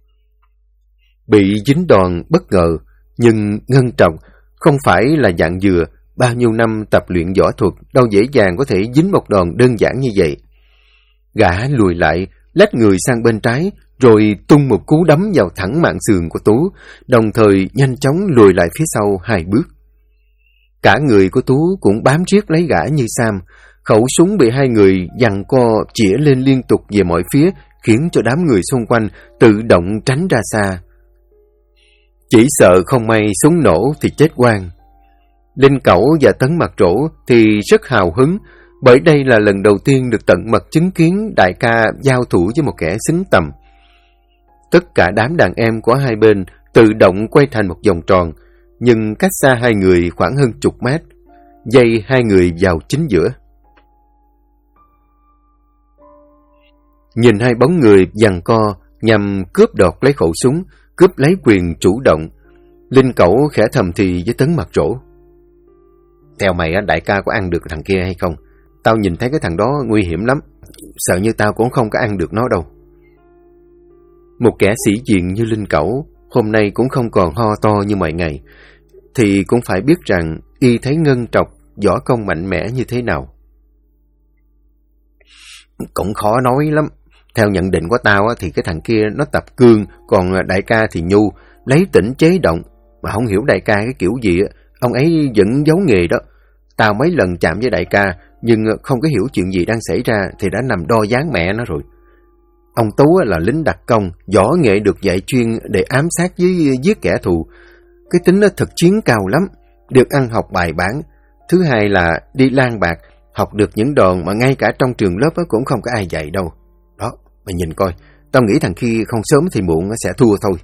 Bị dính đòn bất ngờ, nhưng Ngân Trọc không phải là dạng dừa, bao nhiêu năm tập luyện võ thuật đâu dễ dàng có thể dính một đòn đơn giản như vậy. Gã lùi lại, lách người sang bên trái, rồi tung một cú đấm vào thẳng mạn sườn của Tú, đồng thời nhanh chóng lùi lại phía sau 2 bước. Cả người của Tú cũng bám riết lấy gã như Sam, khẩu súng bị 2 người giằng co chĩa lên liên tục về mọi phía, khiến cho đám người xung quanh tự động tránh ra xa. Chỉ sợ không may súng nổ thì chết oan. Linh Cẩu và Tấn Mặt Trổ thì rất hào hứng, bởi đây là lần đầu tiên được tận mắt chứng kiến đại ca giao thủ với một kẻ xính tầm. Tất cả đám đàn em của hai bên tự động quay thành một vòng tròn, nhưng cách xa 2 người khoảng hơn chục mét, dây 2 người vào chính giữa. Nhìn 2 bóng người giằng co nhằm cướp đoạt lấy khẩu súng, cướp lấy quyền chủ động, Linh Cẩu khẽ thầm thì với Tấn Mặt Trổ: "Theo mày, đại ca có ăn được thằng kia hay không? Tao nhìn thấy cái thằng đó nguy hiểm lắm, sợ như tao cũng không có ăn được nó đâu." Một kẻ sĩ diện như Linh Cẩu hôm nay cũng không còn ho to như mọi ngày, thì cũng phải biết rằng y thấy Ngân Trọc võ công mạnh mẽ như thế nào. "Cũng khó nói lắm. Theo nhận định của tao thì cái thằng kia nó tập cương, còn đại ca thì nhu, lấy tỉnh chế động. Mà không hiểu đại ca cái kiểu gì, ông ấy vẫn giấu nghề đó. Tao mấy lần chạm với đại ca, nhưng không có hiểu chuyện gì đang xảy ra thì đã nằm đo dáng mẹ nó rồi. Ông Tú là lính đặc công, võ nghệ được dạy chuyên để ám sát với giết kẻ thù. Cái tính nó thực chiến cao lắm, được ăn học bài bản. Thứ hai là đi lang bạc, học được những đòn mà ngay cả trong trường lớp cũng không có ai dạy đâu. Đó, mày nhìn coi, tao nghĩ thằng kia không sớm thì muộn sẽ thua thôi."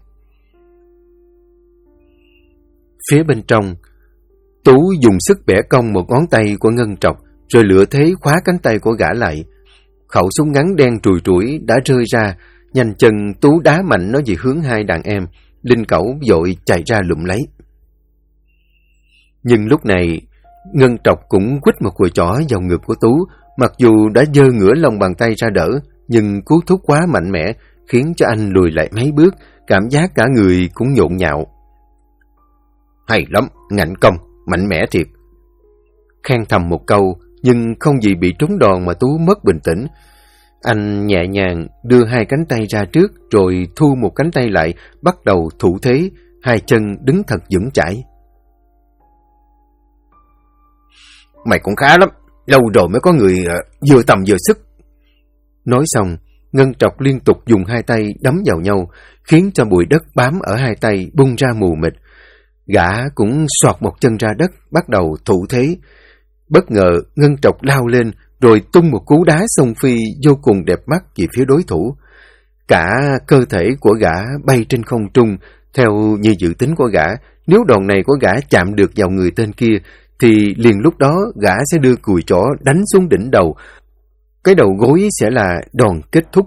Phía bên trong, Tú dùng sức bẻ cong một ngón tay của Ngân Trọc, rồi lựa thế khóa cánh tay của gã lại. Khẩu súng ngắn đen trùi trũi đã rơi ra, nhanh chân Tú đá mạnh nó về hướng 2 đàn em. Linh Cẩu vội chạy ra lụm lấy. Nhưng lúc này, Ngân Trọc cũng quýt một cùi chỏ vào ngực của Tú, mặc dù đã giơ ngửa lòng bàn tay ra đỡ, nhưng cú thúc quá mạnh mẽ, khiến cho anh lùi lại mấy bước, cảm giác cả người cũng nhộn nhạo. "Hay lắm, ngạnh công, mạnh mẽ thiệt." Khen thầm một câu, nhưng không gì bị trúng đòn mà Tú mất bình tĩnh. Anh nhẹ nhàng đưa 2 cánh tay ra trước, rồi thu một cánh tay lại, bắt đầu thủ thế, 2 chân đứng thật vững chãi. "Mày cũng khá lắm, lâu rồi mới có người vừa tầm vừa sức." Nói xong, Ngân Trọc liên tục dùng 2 tay đấm vào nhau, khiến cho bụi đất bám ở 2 tay bung ra mù mịt. Gã cũng xoạt một chân ra đất, bắt đầu thủ thế. Bất ngờ, Ngân Trọc lao lên, rồi tung một cú đá xông phi vô cùng đẹp mắt về phía đối thủ. Cả cơ thể của gã bay trên không trung, theo như dự tính của gã. Nếu đòn này của gã chạm được vào người tên kia, thì liền lúc đó gã sẽ đưa cùi chỏ đánh xuống đỉnh đầu. Cái đầu gối sẽ là đòn kết thúc.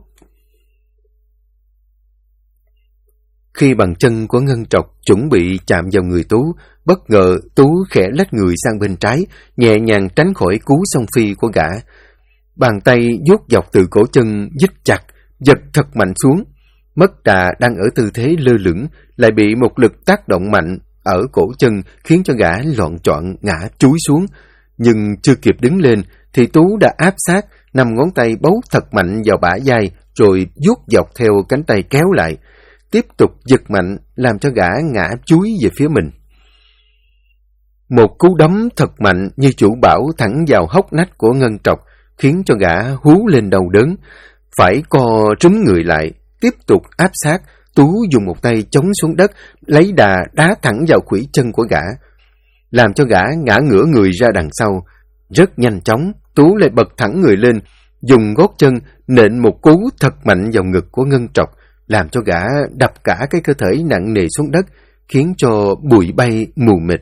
Khi bàn chân của Ngân Trọc chuẩn bị chạm vào người Tú, bất ngờ Tú khẽ lách người sang bên trái, nhẹ nhàng tránh khỏi cú xông phi của gã. Bàn tay vuốt dọc từ cổ chân dít chặt, giật thật mạnh xuống. Mất đà đang ở tư thế lơ lửng, lại bị một lực tác động mạnh ở cổ chân khiến cho gã loạn choạng ngã chúi xuống. Nhưng chưa kịp đứng lên thì Tú đã áp sát, 5 ngón tay bấu thật mạnh vào bả vai, rồi vuốt dọc theo cánh tay kéo lại, tiếp tục giật mạnh làm cho gã ngã chúi về phía mình. Một cú đấm thật mạnh như chủ bảo thẳng vào hốc nách của Ngân Trọc, khiến cho gã hú lên đau đớn, phải co trúm người lại, tiếp tục áp sát. Tú dùng một tay chống xuống đất, lấy đà đá thẳng vào khuỷu chân của gã, làm cho gã ngã ngửa người ra đằng sau. Rất nhanh chóng, Tú lại bật thẳng người lên, dùng gót chân nện một cú thật mạnh vào ngực của Ngân Trọc, làm cho gã đập cả cái cơ thể nặng nề xuống đất, khiến cho bụi bay mù mịt.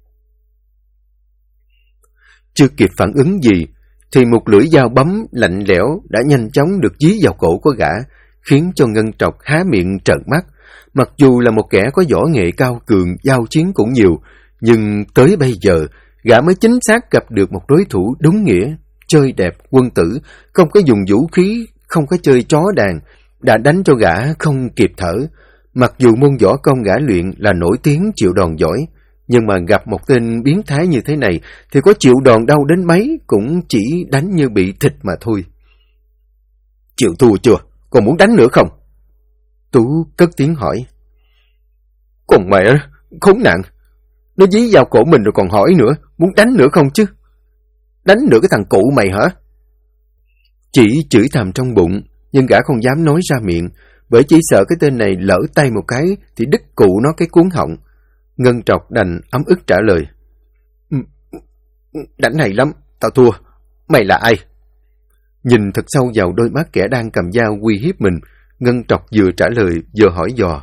Chưa kịp phản ứng gì, thì một lưỡi dao bấm lạnh lẽo đã nhanh chóng được dí vào cổ của gã, khiến cho Ngân Trọc há miệng trợn mắt. Mặc dù là một kẻ có võ nghệ cao cường, giao chiến cũng nhiều, nhưng tới bây giờ, gã mới chính xác gặp được một đối thủ đúng nghĩa. chơi đẹp, quân tử, không có dùng vũ khí, không có chơi chó đàn, đã đánh cho gã không kịp thở. Mặc dù môn võ công gã luyện là nổi tiếng chịu đòn giỏi, nhưng mà gặp một tên biến thái như thế này thì có chịu đòn đau đến mấy cũng chỉ đánh như bị thịt mà thôi. Chịu thua chưa? Còn muốn đánh nữa không? Tú cất tiếng hỏi. Còn mẹ, khốn nạn. Nó dí vào cổ mình rồi còn hỏi nữa, muốn đánh nữa không chứ? Đánh nữa cái thằng cụ mày hả? Chỉ chửi thầm trong bụng, nhưng gã không dám nói ra miệng, bởi chỉ sợ cái tên này lỡ tay một cái thì đứt cụ nó cái cuốn họng. Ngân Trọc đành ấm ức trả lời. Đánh hay lắm, tao thua. Mày là ai? Nhìn thật sâu vào đôi mắt kẻ đang cầm dao uy hiếp mình, Ngân Trọc vừa trả lời vừa hỏi dò.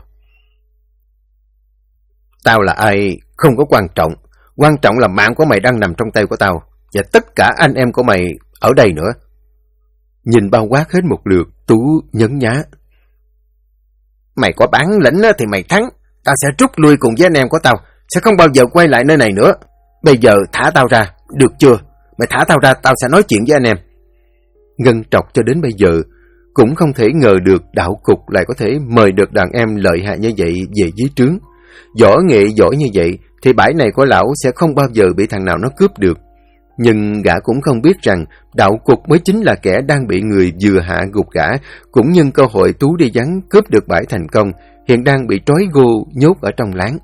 Tao là ai không có quan trọng là mạng của mày đang nằm trong tay của tao, và tất cả anh em của mày ở đây nữa. Nhìn bao quát hết một lượt, Tú nhấn nhá. Mày có bản lĩnh thì mày thắng, tao sẽ rút lui cùng với anh em của tao, sẽ không bao giờ quay lại nơi này nữa. Bây giờ thả tao ra, được chưa? Mày thả tao ra, tao sẽ nói chuyện với anh em. Ngân Trọc cho đến bây giờ cũng không thể ngờ được đạo cục lại có thể mời được đàn em lợi hại như vậy về dưới trướng. Võ nghệ giỏi như vậy thì bãi này của lão sẽ không bao giờ bị thằng nào nó cướp được. Nhưng gã cũng không biết rằng đạo cục mới chính là kẻ đang bị người vừa hạ gục gã, cũng nhân cơ hội Tú đi vắng cướp được bãi thành công, hiện đang bị trói gô nhốt ở trong láng.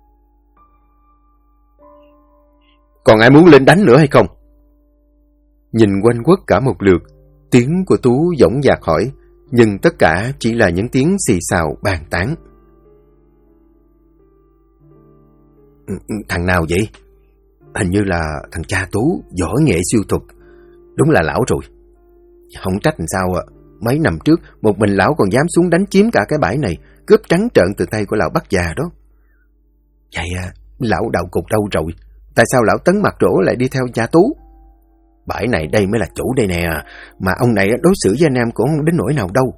Còn ai muốn lên đánh nữa hay không? Nhìn quanh quất cả một lượt, tiếng của Tú dõng dạc hỏi, nhưng tất cả chỉ là những tiếng xì xào bàn tán. Thằng nào vậy? Hình như là thằng cha Tú, võ nghệ siêu thuật. Đúng là lão rồi. Không trách làm sao ạ. Mấy năm trước, một mình lão còn dám xuống đánh chiếm cả cái bãi này, cướp trắng trợn từ tay của lão Bắc già đó. Vậy lão đạo cục đâu rồi? Tại sao lão Tấn Mặt Rỗ lại đi theo cha Tú? Bãi này đây mới là chủ đây nè, mà ông này đối xử với anh em cũng không đến nỗi nào đâu.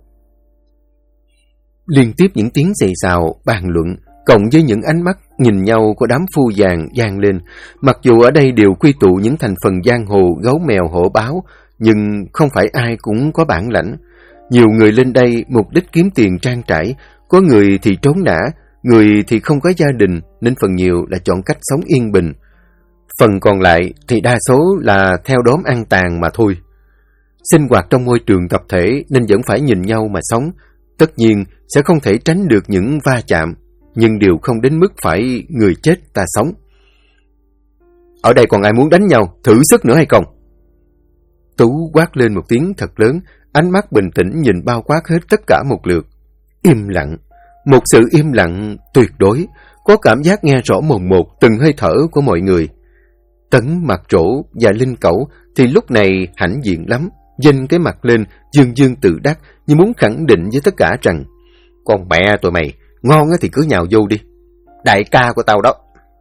Liên tiếp những tiếng xì xào, bàn luận, cộng với những ánh mắt nhìn nhau của đám phu vàng vang lên. Mặc dù ở đây đều quy tụ những thành phần giang hồ gấu mèo hổ báo, nhưng không phải ai cũng có bản lãnh. Nhiều người lên đây mục đích kiếm tiền trang trải, có người thì trốn nã, người thì không có gia đình, nên phần nhiều là chọn cách sống yên bình. Phần còn lại thì đa số là theo đóm ăn tàn mà thôi. Sinh hoạt trong môi trường tập thể nên vẫn phải nhìn nhau mà sống. Tất nhiên sẽ không thể tránh được những va chạm, nhưng đều không đến mức phải người chết ta sống. Ở đây còn ai muốn đánh nhau, thử sức nữa hay không? Tú quát lên một tiếng thật lớn, ánh mắt bình tĩnh nhìn bao quát hết tất cả một lượt. Im lặng, một sự im lặng tuyệt đối, có cảm giác nghe rõ mồn một từng hơi thở của mọi người. Tấn Mặt Rỗ và Linh Cẩu thì lúc này hãnh diện lắm, vênh cái mặt lên, dương dương tự đắc, như muốn khẳng định với tất cả rằng con mẹ tụi mày, ngon thì cứ nhào vô đi. Đại ca của tao đó.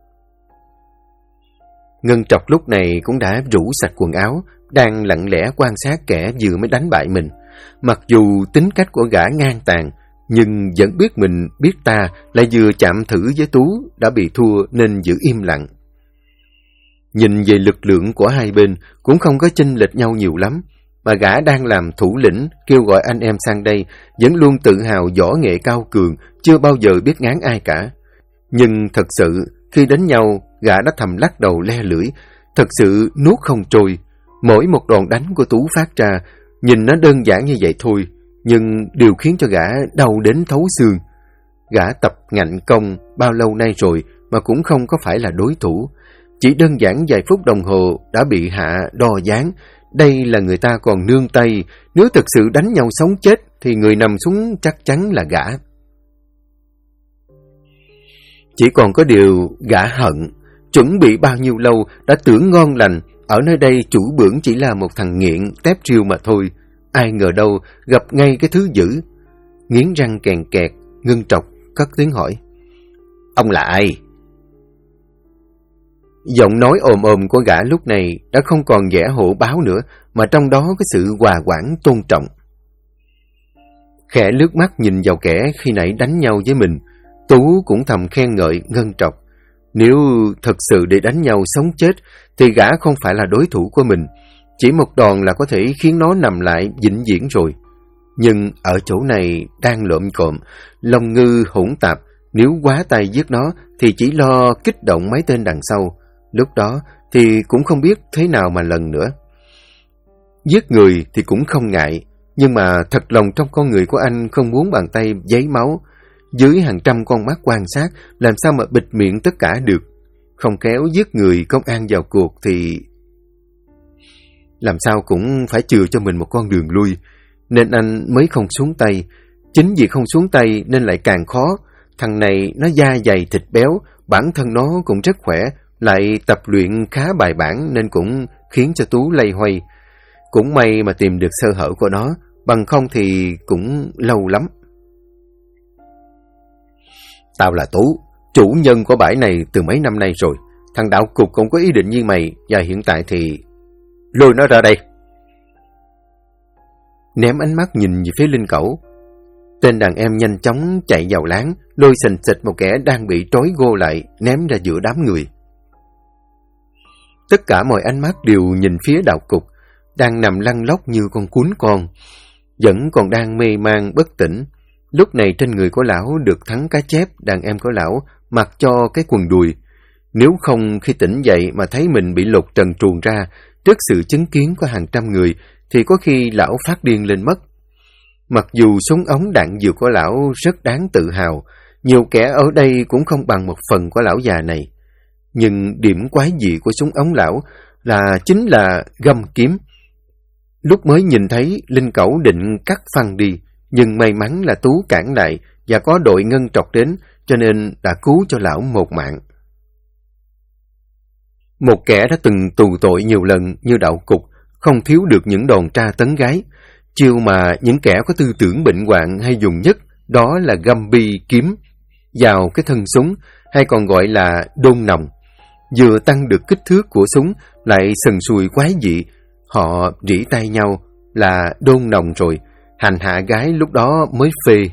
Ngân Trọc lúc này cũng đã rũ sạch quần áo, đang lặng lẽ quan sát kẻ vừa mới đánh bại mình. Mặc dù tính cách của gã ngang tàn, nhưng vẫn biết mình biết ta lại vừa chạm thử với Tú đã bị thua nên giữ im lặng. Nhìn về lực lượng của hai bên cũng không có chênh lệch nhau nhiều lắm, mà gã đang làm thủ lĩnh kêu gọi anh em sang đây, vẫn luôn tự hào võ nghệ cao cường, chưa bao giờ biết ngán ai cả. Nhưng thật sự khi đánh nhau, gã đã thầm lắc đầu le lưỡi, thật sự nuốt không trôi. Mỗi một đòn đánh của Tú phát ra, nhìn nó đơn giản như vậy thôi, nhưng điều khiến cho gã đau đến thấu xương. Gã tập ngạnh công bao lâu nay rồi mà cũng không có phải là đối thủ. Chỉ đơn giản vài phút đồng hồ đã bị hạ đo dáng. Đây là người ta còn nương tay, nếu thực sự đánh nhau sống chết thì người nằm xuống chắc chắn là gã. Chỉ còn có điều gã hận, chuẩn bị bao nhiêu lâu đã tưởng ngon lành, ở nơi đây chủ bưởng chỉ là một thằng nghiện tép riêu mà thôi. Ai ngờ đâu gặp ngay cái thứ dữ. Nghiến răng kèn kẹt, Ngân Trọc cất tiếng hỏi. Ông là ai? Giọng nói ồm ồm của gã lúc này đã không còn vẻ hổ báo nữa, mà trong đó có sự hòa quản tôn trọng. Khẽ lướt mắt nhìn vào kẻ khi nãy đánh nhau với mình, Tú cũng thầm khen ngợi Ngân Trọc. Nếu thật sự để đánh nhau sống chết thì gã không phải là đối thủ của mình. Chỉ một đòn là có thể khiến nó nằm lại vĩnh viễn rồi. Nhưng ở chỗ này đang lộm cộm, lòng ngư hỗn tạp, nếu quá tay giết nó thì chỉ lo kích động mấy tên đằng sau. Lúc đó thì cũng không biết thế nào mà lần nữa. Giết người thì cũng không ngại, nhưng mà thật lòng trong con người của anh không muốn bàn tay giấy máu. Dưới hàng trăm con mắt quan sát, làm sao mà bịt miệng tất cả được. Không khéo giết người công an vào cuộc thì làm sao cũng phải chừa cho mình một con đường lui. Nên anh mới không xuống tay. Chính vì không xuống tay nên lại càng khó. Thằng này nó da dày thịt béo, bản thân nó cũng rất khỏe, lại tập luyện khá bài bản nên cũng khiến cho Tú lây hoay. Cũng may mà tìm được sơ hở của nó, bằng không thì cũng lâu lắm. Tao là Tú, chủ nhân của bãi này từ mấy năm nay rồi. Thằng đạo cục cũng có ý định như mày, và hiện tại thì lôi nó ra đây. Ném ánh mắt nhìn về phía Linh Cẩu. Tên đàn em nhanh chóng chạy vào láng, lôi xình xịch một kẻ đang bị trói gô lại, ném ra giữa đám người. Tất cả mọi ánh mắt đều nhìn phía đạo cục, đang nằm lăn lóc như con cún con, vẫn còn đang mê man bất tỉnh. Lúc này trên người của lão được Thắng Cá Chép, đàn em của lão, mặc cho cái quần đùi. Nếu không khi tỉnh dậy mà thấy mình bị lột trần truồng ra, trước sự chứng kiến của hàng trăm người, thì có khi lão phát điên lên mất. Mặc dù súng ống đạn dược của lão rất đáng tự hào, nhiều kẻ ở đây cũng không bằng một phần của lão già này. Nhưng điểm quái dị của súng ống lão chính là găm kiếm. Lúc mới nhìn thấy, Linh Cẩu định cắt phăng đi, nhưng may mắn là Tú cản lại và có đội ngân trọc đến, cho nên đã cứu cho lão một mạng. Một kẻ đã từng tù tội nhiều lần như đạo cục, không thiếu được những đòn tra tấn gái. Chiêu mà những kẻ có tư tưởng bệnh hoạn hay dùng nhất, đó là găm bi kiếm vào cái thân súng, hay còn gọi là đôn nòng. Vừa tăng được kích thước của súng, lại sần sùi quái dị. Họ rỉ tay nhau là đôn nòng rồi, hành hạ gái lúc đó mới phê.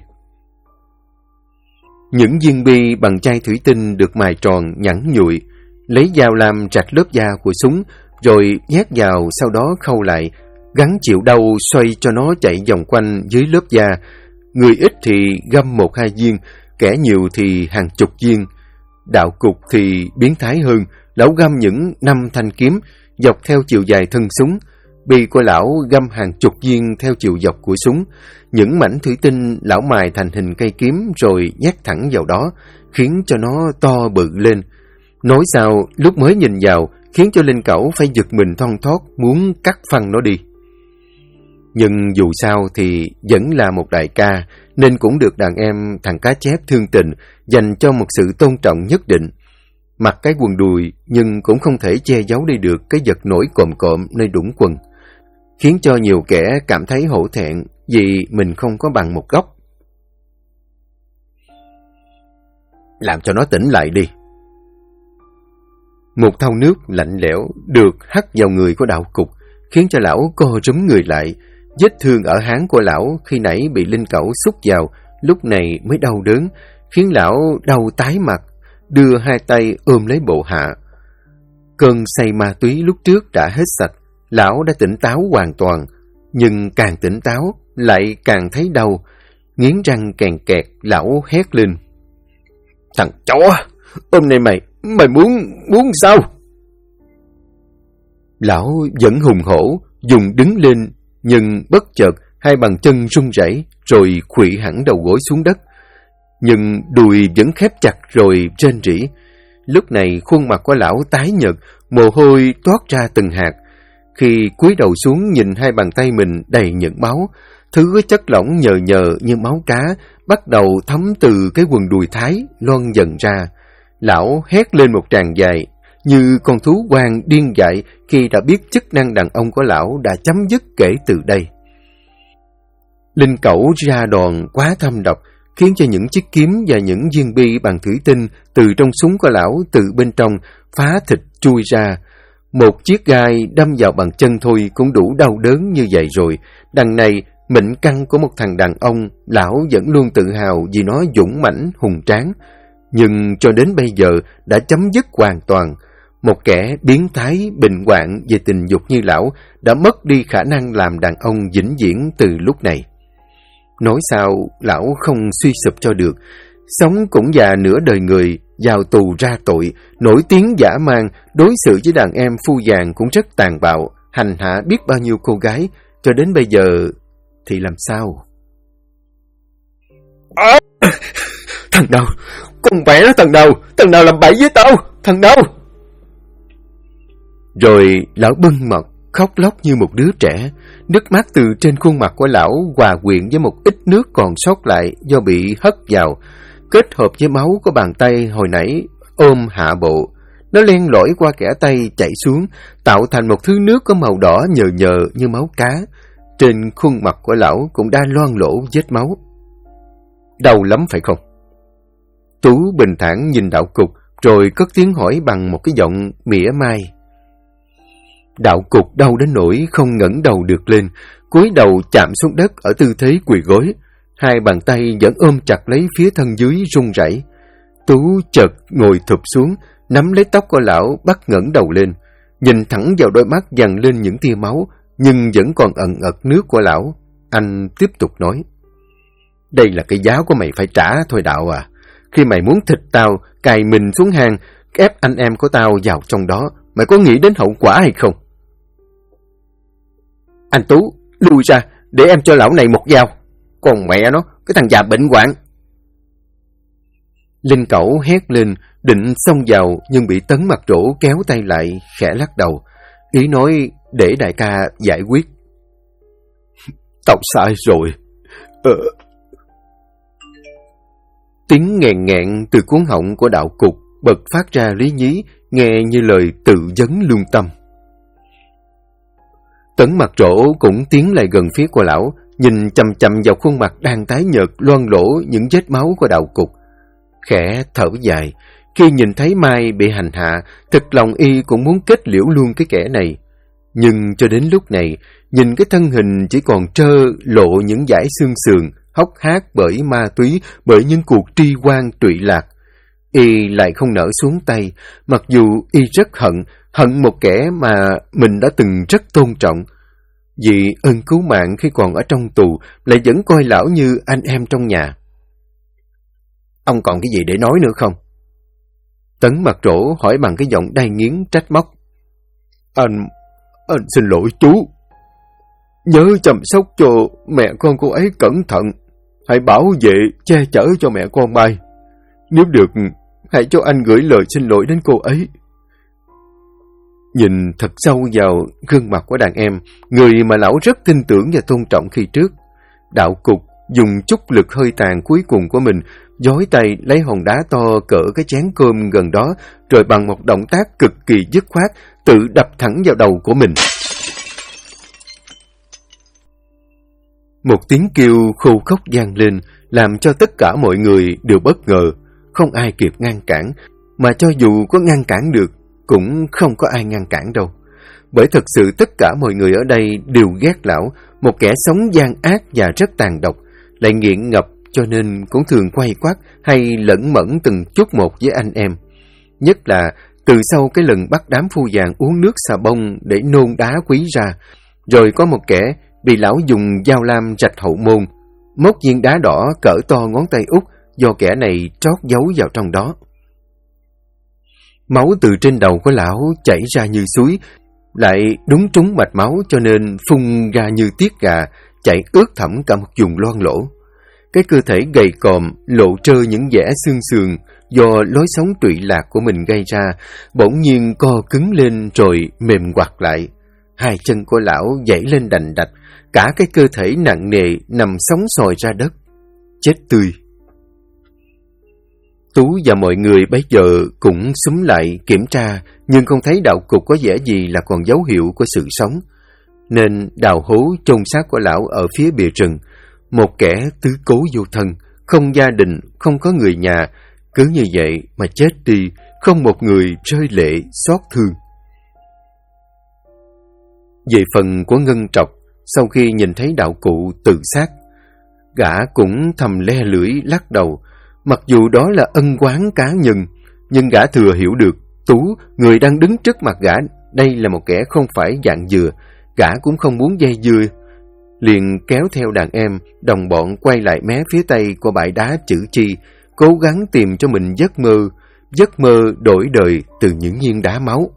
Những viên bi bằng chai thủy tinh được mài tròn, nhẵn nhụi, lấy dao làm rạch lớp da của súng, rồi nhét vào, sau đó khâu lại, gắn chịu đau xoay cho nó chạy vòng quanh dưới lớp da. Người ít thì găm 1-2 viên, kẻ nhiều thì hàng chục viên. Đạo cục thì biến thái hơn, lão găm những 5 thanh kiếm dọc theo chiều dài thân súng. Bi của lão găm hàng chục viên theo chiều dọc của súng. Những mảnh thủy tinh lão mài thành hình cây kiếm rồi nhét thẳng vào đó, khiến cho nó to bự lên. Nói sao lúc mới nhìn vào khiến cho Linh Cẩu phải giật mình thon thót, muốn cắt phăng nó đi. Nhưng dù sao thì vẫn là một đại ca, nên cũng được đàn em thằng Cá Chép thương tình, dành cho một sự tôn trọng nhất định. Mặc cái quần đùi nhưng cũng không thể che giấu đi được cái vật nổi cộm cộm nơi đũng quần, khiến cho nhiều kẻ cảm thấy hổ thẹn vì mình không có bằng một góc. Làm cho nó tỉnh lại đi. Một thau nước lạnh lẽo được hắt vào người của đạo cục, khiến cho lão co rúm người lại. Vết thương ở háng của lão khi nãy bị Linh Cẩu xúc vào, lúc này mới đau đớn, khiến lão đau tái mặt, đưa hai tay ôm lấy bộ hạ. Cơn say ma túy lúc trước đã hết sạch, lão đã tỉnh táo hoàn toàn, nhưng càng tỉnh táo lại càng thấy đau. Nghiến răng kèn kẹt, lão hét lên: Thằng chó, hôm nay mày muốn sao? Lão vẫn hùng hổ, dùng đứng lên, nhưng bất chợt hai bàn chân run rẩy rồi khuỵu hẳn đầu gối xuống đất. Nhưng đùi vẫn khép chặt rồi rên rỉ. Lúc này khuôn mặt của lão tái nhợt, mồ hôi toát ra từng hạt. Khi cúi đầu xuống nhìn hai bàn tay mình đầy những máu, thứ chất lỏng nhờ nhờ như máu cá bắt đầu thấm từ cái quần đùi thái loan dần ra. Lão hét lên một tràng dài, như con thú hoang điên dại khi đã biết chức năng đàn ông của lão đã chấm dứt kể từ đây. Linh Cẩu ra đòn quá thâm độc, khiến cho những chiếc kiếm và những viên bi bằng thủy tinh từ trong súng của lão từ bên trong phá thịt chui ra. Một chiếc gai đâm vào bàn chân thôi cũng đủ đau đớn như vậy rồi. Đằng này, mệnh căn của một thằng đàn ông, lão vẫn luôn tự hào vì nó dũng mãnh hùng tráng. Nhưng cho đến bây giờ đã chấm dứt hoàn toàn. một kẻ biến thái bệnh hoạn về tình dục như lão đã mất đi khả năng làm đàn ông vĩnh viễn từ lúc này. Nói sao lão không suy sụp cho được, sống cũng già nửa đời người, vào tù ra tội, nổi tiếng dã man, đối xử với đàn em phu vàng cũng rất tàn bạo, hành hạ biết bao nhiêu cô gái, cho đến bây giờ thì làm sao? Thằng nào? Con mẹ nó thằng nào? Thằng nào làm bậy với tao? Thằng nào? Rồi lão bưng mặt, khóc lóc như một đứa trẻ. Nước mắt từ trên khuôn mặt của lão hòa quyện với một ít nước còn sót lại do bị hất vào, kết hợp với máu của bàn tay hồi nãy ôm hạ bộ. Nó len lỏi qua kẽ tay chảy xuống, tạo thành một thứ nước có màu đỏ nhờ nhờ như máu cá. Trên khuôn mặt của lão cũng đã loang lỗ vết máu. Đau lắm phải không? Tú bình thản nhìn đạo cục, rồi cất tiếng hỏi bằng một cái giọng mỉa mai. Đạo cục đau đến nỗi không ngẩng đầu được lên, cúi đầu chạm xuống đất ở tư thế quỳ gối. Hai bàn tay vẫn ôm chặt lấy phía thân dưới run rẩy. Tú chợt ngồi thụp xuống, nắm lấy tóc của lão, bắt ngẩng đầu lên, nhìn thẳng vào đôi mắt dằn lên những tia máu, nhưng vẫn còn ẩn ật nước của lão. Anh tiếp tục nói. Đây là cái giá của mày phải trả thôi Đạo à. Khi mày muốn thịt tao, cài mình xuống hang, ép anh em của tao vào trong đó, mày có nghĩ đến hậu quả hay không? Anh Tú, lui ra, để em cho lão này một dao. Còn mẹ nó, cái thằng già bệnh hoạn. Linh Cẩu hét lên, định xông vào, nhưng bị Tấn Mặt Trổ kéo tay lại, khẽ lắc đầu. Ý nói để đại ca giải quyết. Tao sai rồi. Tiếng nghẹn nghẹn từ cuống họng của đạo cục bật phát ra lý nhí, nghe như lời tự vấn lương tâm. Tấn Mặt Trổ cũng tiến lại gần phía của lão, nhìn chằm chằm vào khuôn mặt đang tái nhợt loang lỗ những vết máu của đạo cục. Khẽ thở dài, khi nhìn thấy Mai bị hành hạ, thực lòng y cũng muốn kết liễu luôn cái kẻ này. Nhưng cho đến lúc này, nhìn cái thân hình chỉ còn trơ lộ những dải xương sườn, hốc hác bởi ma túy, bởi những cuộc tri oan trụy lạc. Y lại không nỡ xuống tay, mặc dù y rất hận một kẻ mà mình đã từng rất tôn trọng. Vì ơn cứu mạng khi còn ở trong tù, lại vẫn coi lão như anh em trong nhà. Ông còn cái gì để nói nữa không? Tấn Mặt Trổ hỏi bằng cái giọng đay nghiến trách móc. Anh xin lỗi chú. Nhớ chăm sóc cho mẹ con cô ấy cẩn thận. Hãy bảo vệ, che chở cho mẹ con Mai. Nếu được, hãy cho anh gửi lời xin lỗi đến cô ấy. Nhìn thật sâu vào gương mặt của đàn em, người mà lão rất tin tưởng và tôn trọng khi trước, đạo cục dùng chút lực hơi tàn cuối cùng của mình, giói tay lấy hòn đá to cỡ cái chén cơm gần đó, rồi bằng một động tác cực kỳ dứt khoát, tự đập thẳng vào đầu của mình. Một tiếng kêu khô khốc vang lên, làm cho tất cả mọi người đều bất ngờ, không ai kịp ngăn cản, mà cho dù có ngăn cản được, cũng không có ai ngăn cản đâu. Bởi thật sự tất cả mọi người ở đây đều ghét lão, một kẻ sống gian ác và rất tàn độc, lại nghiện ngập cho nên cũng thường quay quắt hay lẫn mẫn từng chút một với anh em. Nhất là từ sau cái lần bắt đám phu vàng uống nước xà bông để nôn đá quý ra, rồi có một kẻ bị lão dùng dao lam rạch hậu môn, móc viên đá đỏ cỡ to ngón tay út do kẻ này trót giấu vào trong đó. Máu từ trên đầu của lão chảy ra như suối, lại đúng trúng mạch máu cho nên phun ra như tiết gà, chảy ướt thẳm cả một vùng loang lỗ. Cái cơ thể gầy còm, lộ trơ những vẻ xương sườn do lối sống trụy lạc của mình gây ra, bỗng nhiên co cứng lên rồi mềm quặt lại. Hai chân của lão dãy lên đành đạch, cả cái cơ thể nặng nề nằm sóng sòi ra đất, chết tươi. Tú và mọi người bấy giờ cũng xúm lại kiểm tra, nhưng không thấy đạo cục có vẻ gì là còn dấu hiệu của sự sống. Nên đào hố chôn xác của lão ở phía bìa rừng, một kẻ tứ cố vô thân, không gia đình, không có người nhà, cứ như vậy mà chết đi, không một người rơi lệ xót thương. Về phần của Ngân Trọc, sau khi nhìn thấy đạo cụ tự sát, gã cũng thầm le lưỡi lắc đầu. Mặc dù đó là ân oán cá nhân, nhưng gã thừa hiểu được Tú, người đang đứng trước mặt gã, đây là một kẻ không phải dạng dừa, gã cũng không muốn dây dưa. Liền kéo theo đàn em, đồng bọn quay lại mé phía tây của bãi đá chữ Chi, cố gắng tìm cho mình giấc mơ đổi đời từ những viên đá máu.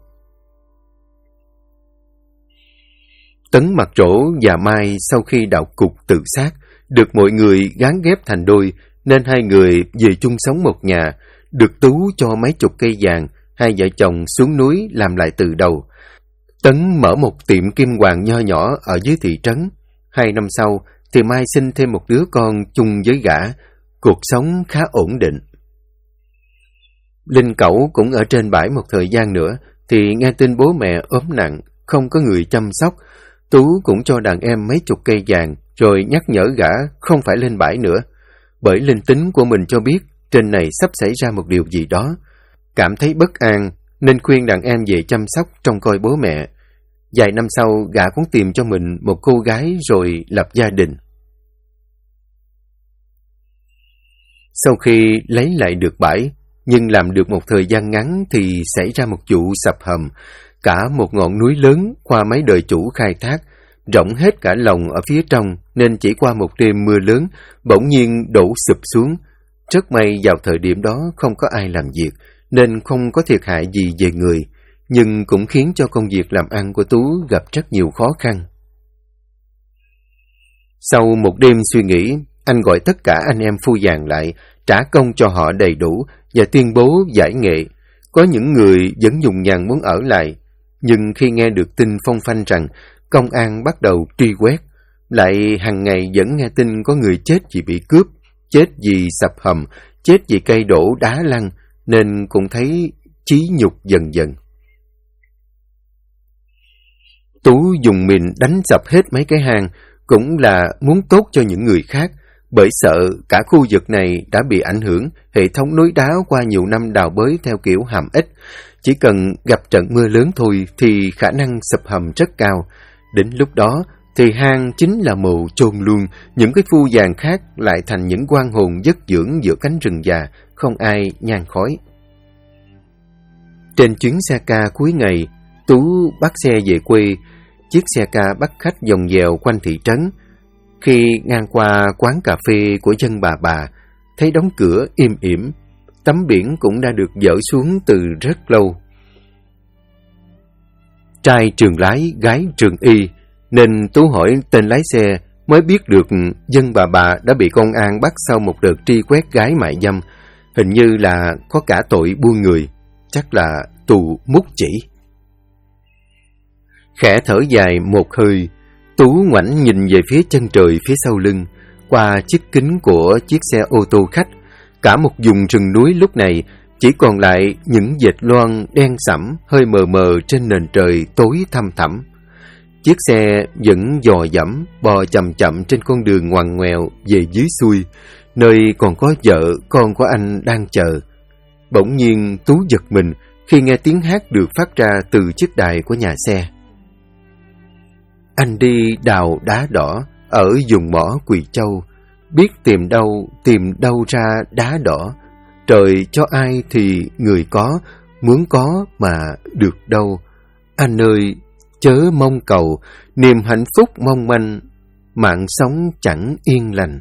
Tấn, Mặt Trổ và Mai sau khi đạo cục tự sát, được mọi người gán ghép thành đôi, nên hai người về chung sống một nhà, được Tú cho mấy chục cây vàng, hai vợ chồng xuống núi làm lại từ đầu. Tấn mở một tiệm kim hoàng nho nhỏ ở dưới thị trấn. 2 năm sau thì Mai sinh thêm một đứa con chung với gã, cuộc sống khá ổn định. Linh Cẩu cũng ở trên bãi một thời gian nữa, thì nghe tin bố mẹ ốm nặng, không có người chăm sóc. Tú cũng cho đàn em mấy chục cây vàng, rồi nhắc nhở gã không phải lên bãi nữa, bởi linh tính của mình cho biết trên này sắp xảy ra một điều gì đó. Cảm thấy bất an nên khuyên đàn em về chăm sóc trông coi bố mẹ. Vài năm sau, gã cũng tìm cho mình một cô gái rồi lập gia đình. Sau khi lấy lại được bãi, nhưng làm được một thời gian ngắn thì xảy ra một vụ sập hầm. Cả một ngọn núi lớn qua mấy đời chủ khai thác, rộng hết cả lòng ở phía trong, nên chỉ qua một đêm mưa lớn, bỗng nhiên đổ sụp xuống. Rất may vào thời điểm đó không có ai làm việc, nên không có thiệt hại gì về người, nhưng cũng khiến cho công việc làm ăn của Tú gặp rất nhiều khó khăn. Sau một đêm suy nghĩ, anh gọi tất cả anh em phu vàng lại, trả công cho họ đầy đủ và tuyên bố giải nghệ. Có những người vẫn dùng nhằn muốn ở lại, nhưng khi nghe được tin phong phanh rằng công an bắt đầu truy quét, lại hàng ngày vẫn nghe tin có người chết vì bị cướp, chết vì sập hầm, chết vì cây đổ đá lăn, nên cũng thấy chí nhục dần dần. Tú dùng mìn đánh sập hết mấy cái hang, cũng là muốn tốt cho những người khác, bởi sợ cả khu vực này đã bị ảnh hưởng hệ thống núi đá qua nhiều năm đào bới theo kiểu hàm ếch. Chỉ cần gặp trận mưa lớn thôi thì khả năng sập hầm rất cao. Đến lúc đó thì hang chính là mồ chôn luôn, những cái phu vàng khác lại thành những oan hồn giấc dưỡng giữa cánh rừng già, không ai nhang khói. Trên chuyến xe ca cuối ngày, Tú bắt xe về quê. Chiếc xe ca bắt khách vòng vèo quanh thị trấn. Khi ngang qua quán cà phê của dân bà, thấy đóng cửa im ỉm, tấm biển cũng đã được dỡ xuống từ rất lâu. Trai trường lái, gái trường y, nên Tú hỏi tên lái xe, mới biết được dân bà đã bị công an bắt sau một đợt truy quét gái mại dâm. Hình như là có cả tội buôn người, chắc là tù mút chỉ. Khẽ thở dài một hơi, Tú ngoảnh nhìn về phía chân trời phía sau lưng, qua chiếc kính của chiếc xe ô tô khách. Cả một vùng rừng núi lúc này chỉ còn lại những vệt loang đen sẫm hơi mờ mờ trên nền trời tối thăm thẳm. Chiếc xe vẫn dò dẫm bò chậm chậm trên con đường ngoằn ngoèo về dưới xuôi, nơi còn có vợ con của anh đang chờ. Bỗng nhiên Tú giật mình khi nghe tiếng hát được phát ra từ chiếc đài của nhà xe. Anh đi đào đá đỏ ở vùng mỏ Quỳ Châu, biết tìm đâu ra đá đỏ. Trời cho ai thì người có, muốn có mà được đâu. Anh ơi, chớ mong cầu, niềm hạnh phúc mong manh, mạng sống chẳng yên lành.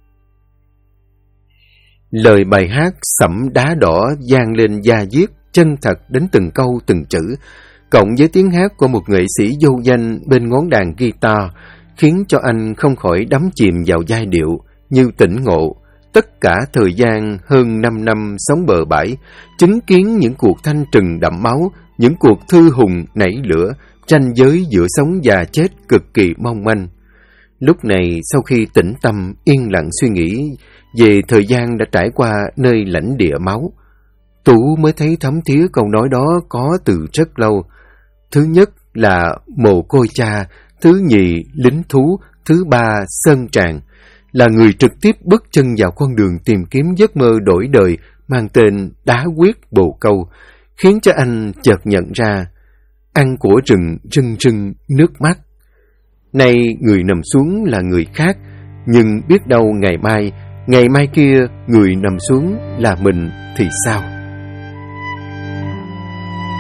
Lời bài hát sẫm đá đỏ vang lên da diết, chân thật đến từng câu từng chữ, cộng với tiếng hát của một nghệ sĩ vô danh bên ngón đàn guitar, khiến cho anh không khỏi đắm chìm vào giai điệu như tỉnh ngộ. Tất cả thời gian hơn 5 năm sống bờ bãi, chứng kiến những cuộc thanh trừng đẫm máu, những cuộc thư hùng nảy lửa, ranh giới giữa sống và chết cực kỳ mong manh. Lúc này, sau khi tĩnh tâm, yên lặng suy nghĩ về thời gian đã trải qua nơi lãnh địa máu, Tú mới thấy thấm thía câu nói đó có từ rất lâu. Thứ nhất là mồ côi cha, thứ nhì lính thú, thứ ba sơn tràng, là người trực tiếp bước chân vào con đường tìm kiếm giấc mơ đổi đời mang tên Đá Quyết Bồ Câu, khiến cho anh chợt nhận ra ăn của rừng rưng rưng nước mắt. Nay người nằm xuống là người khác, nhưng biết đâu ngày mai kia người nằm xuống là mình thì sao?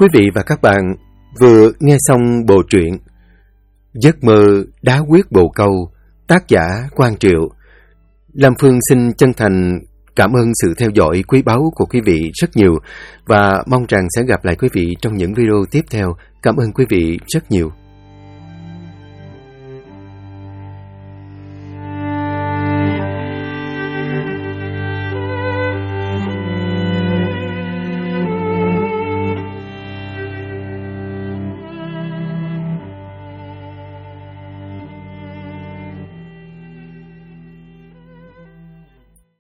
Quý vị và các bạn vừa nghe xong bộ truyện Giấc mơ đá quyết bồ câu, tác giả Quang Triệu. Lam Phương xin chân thành cảm ơn sự theo dõi quý báu của quý vị rất nhiều và mong rằng sẽ gặp lại quý vị trong những video tiếp theo. Cảm ơn quý vị rất nhiều.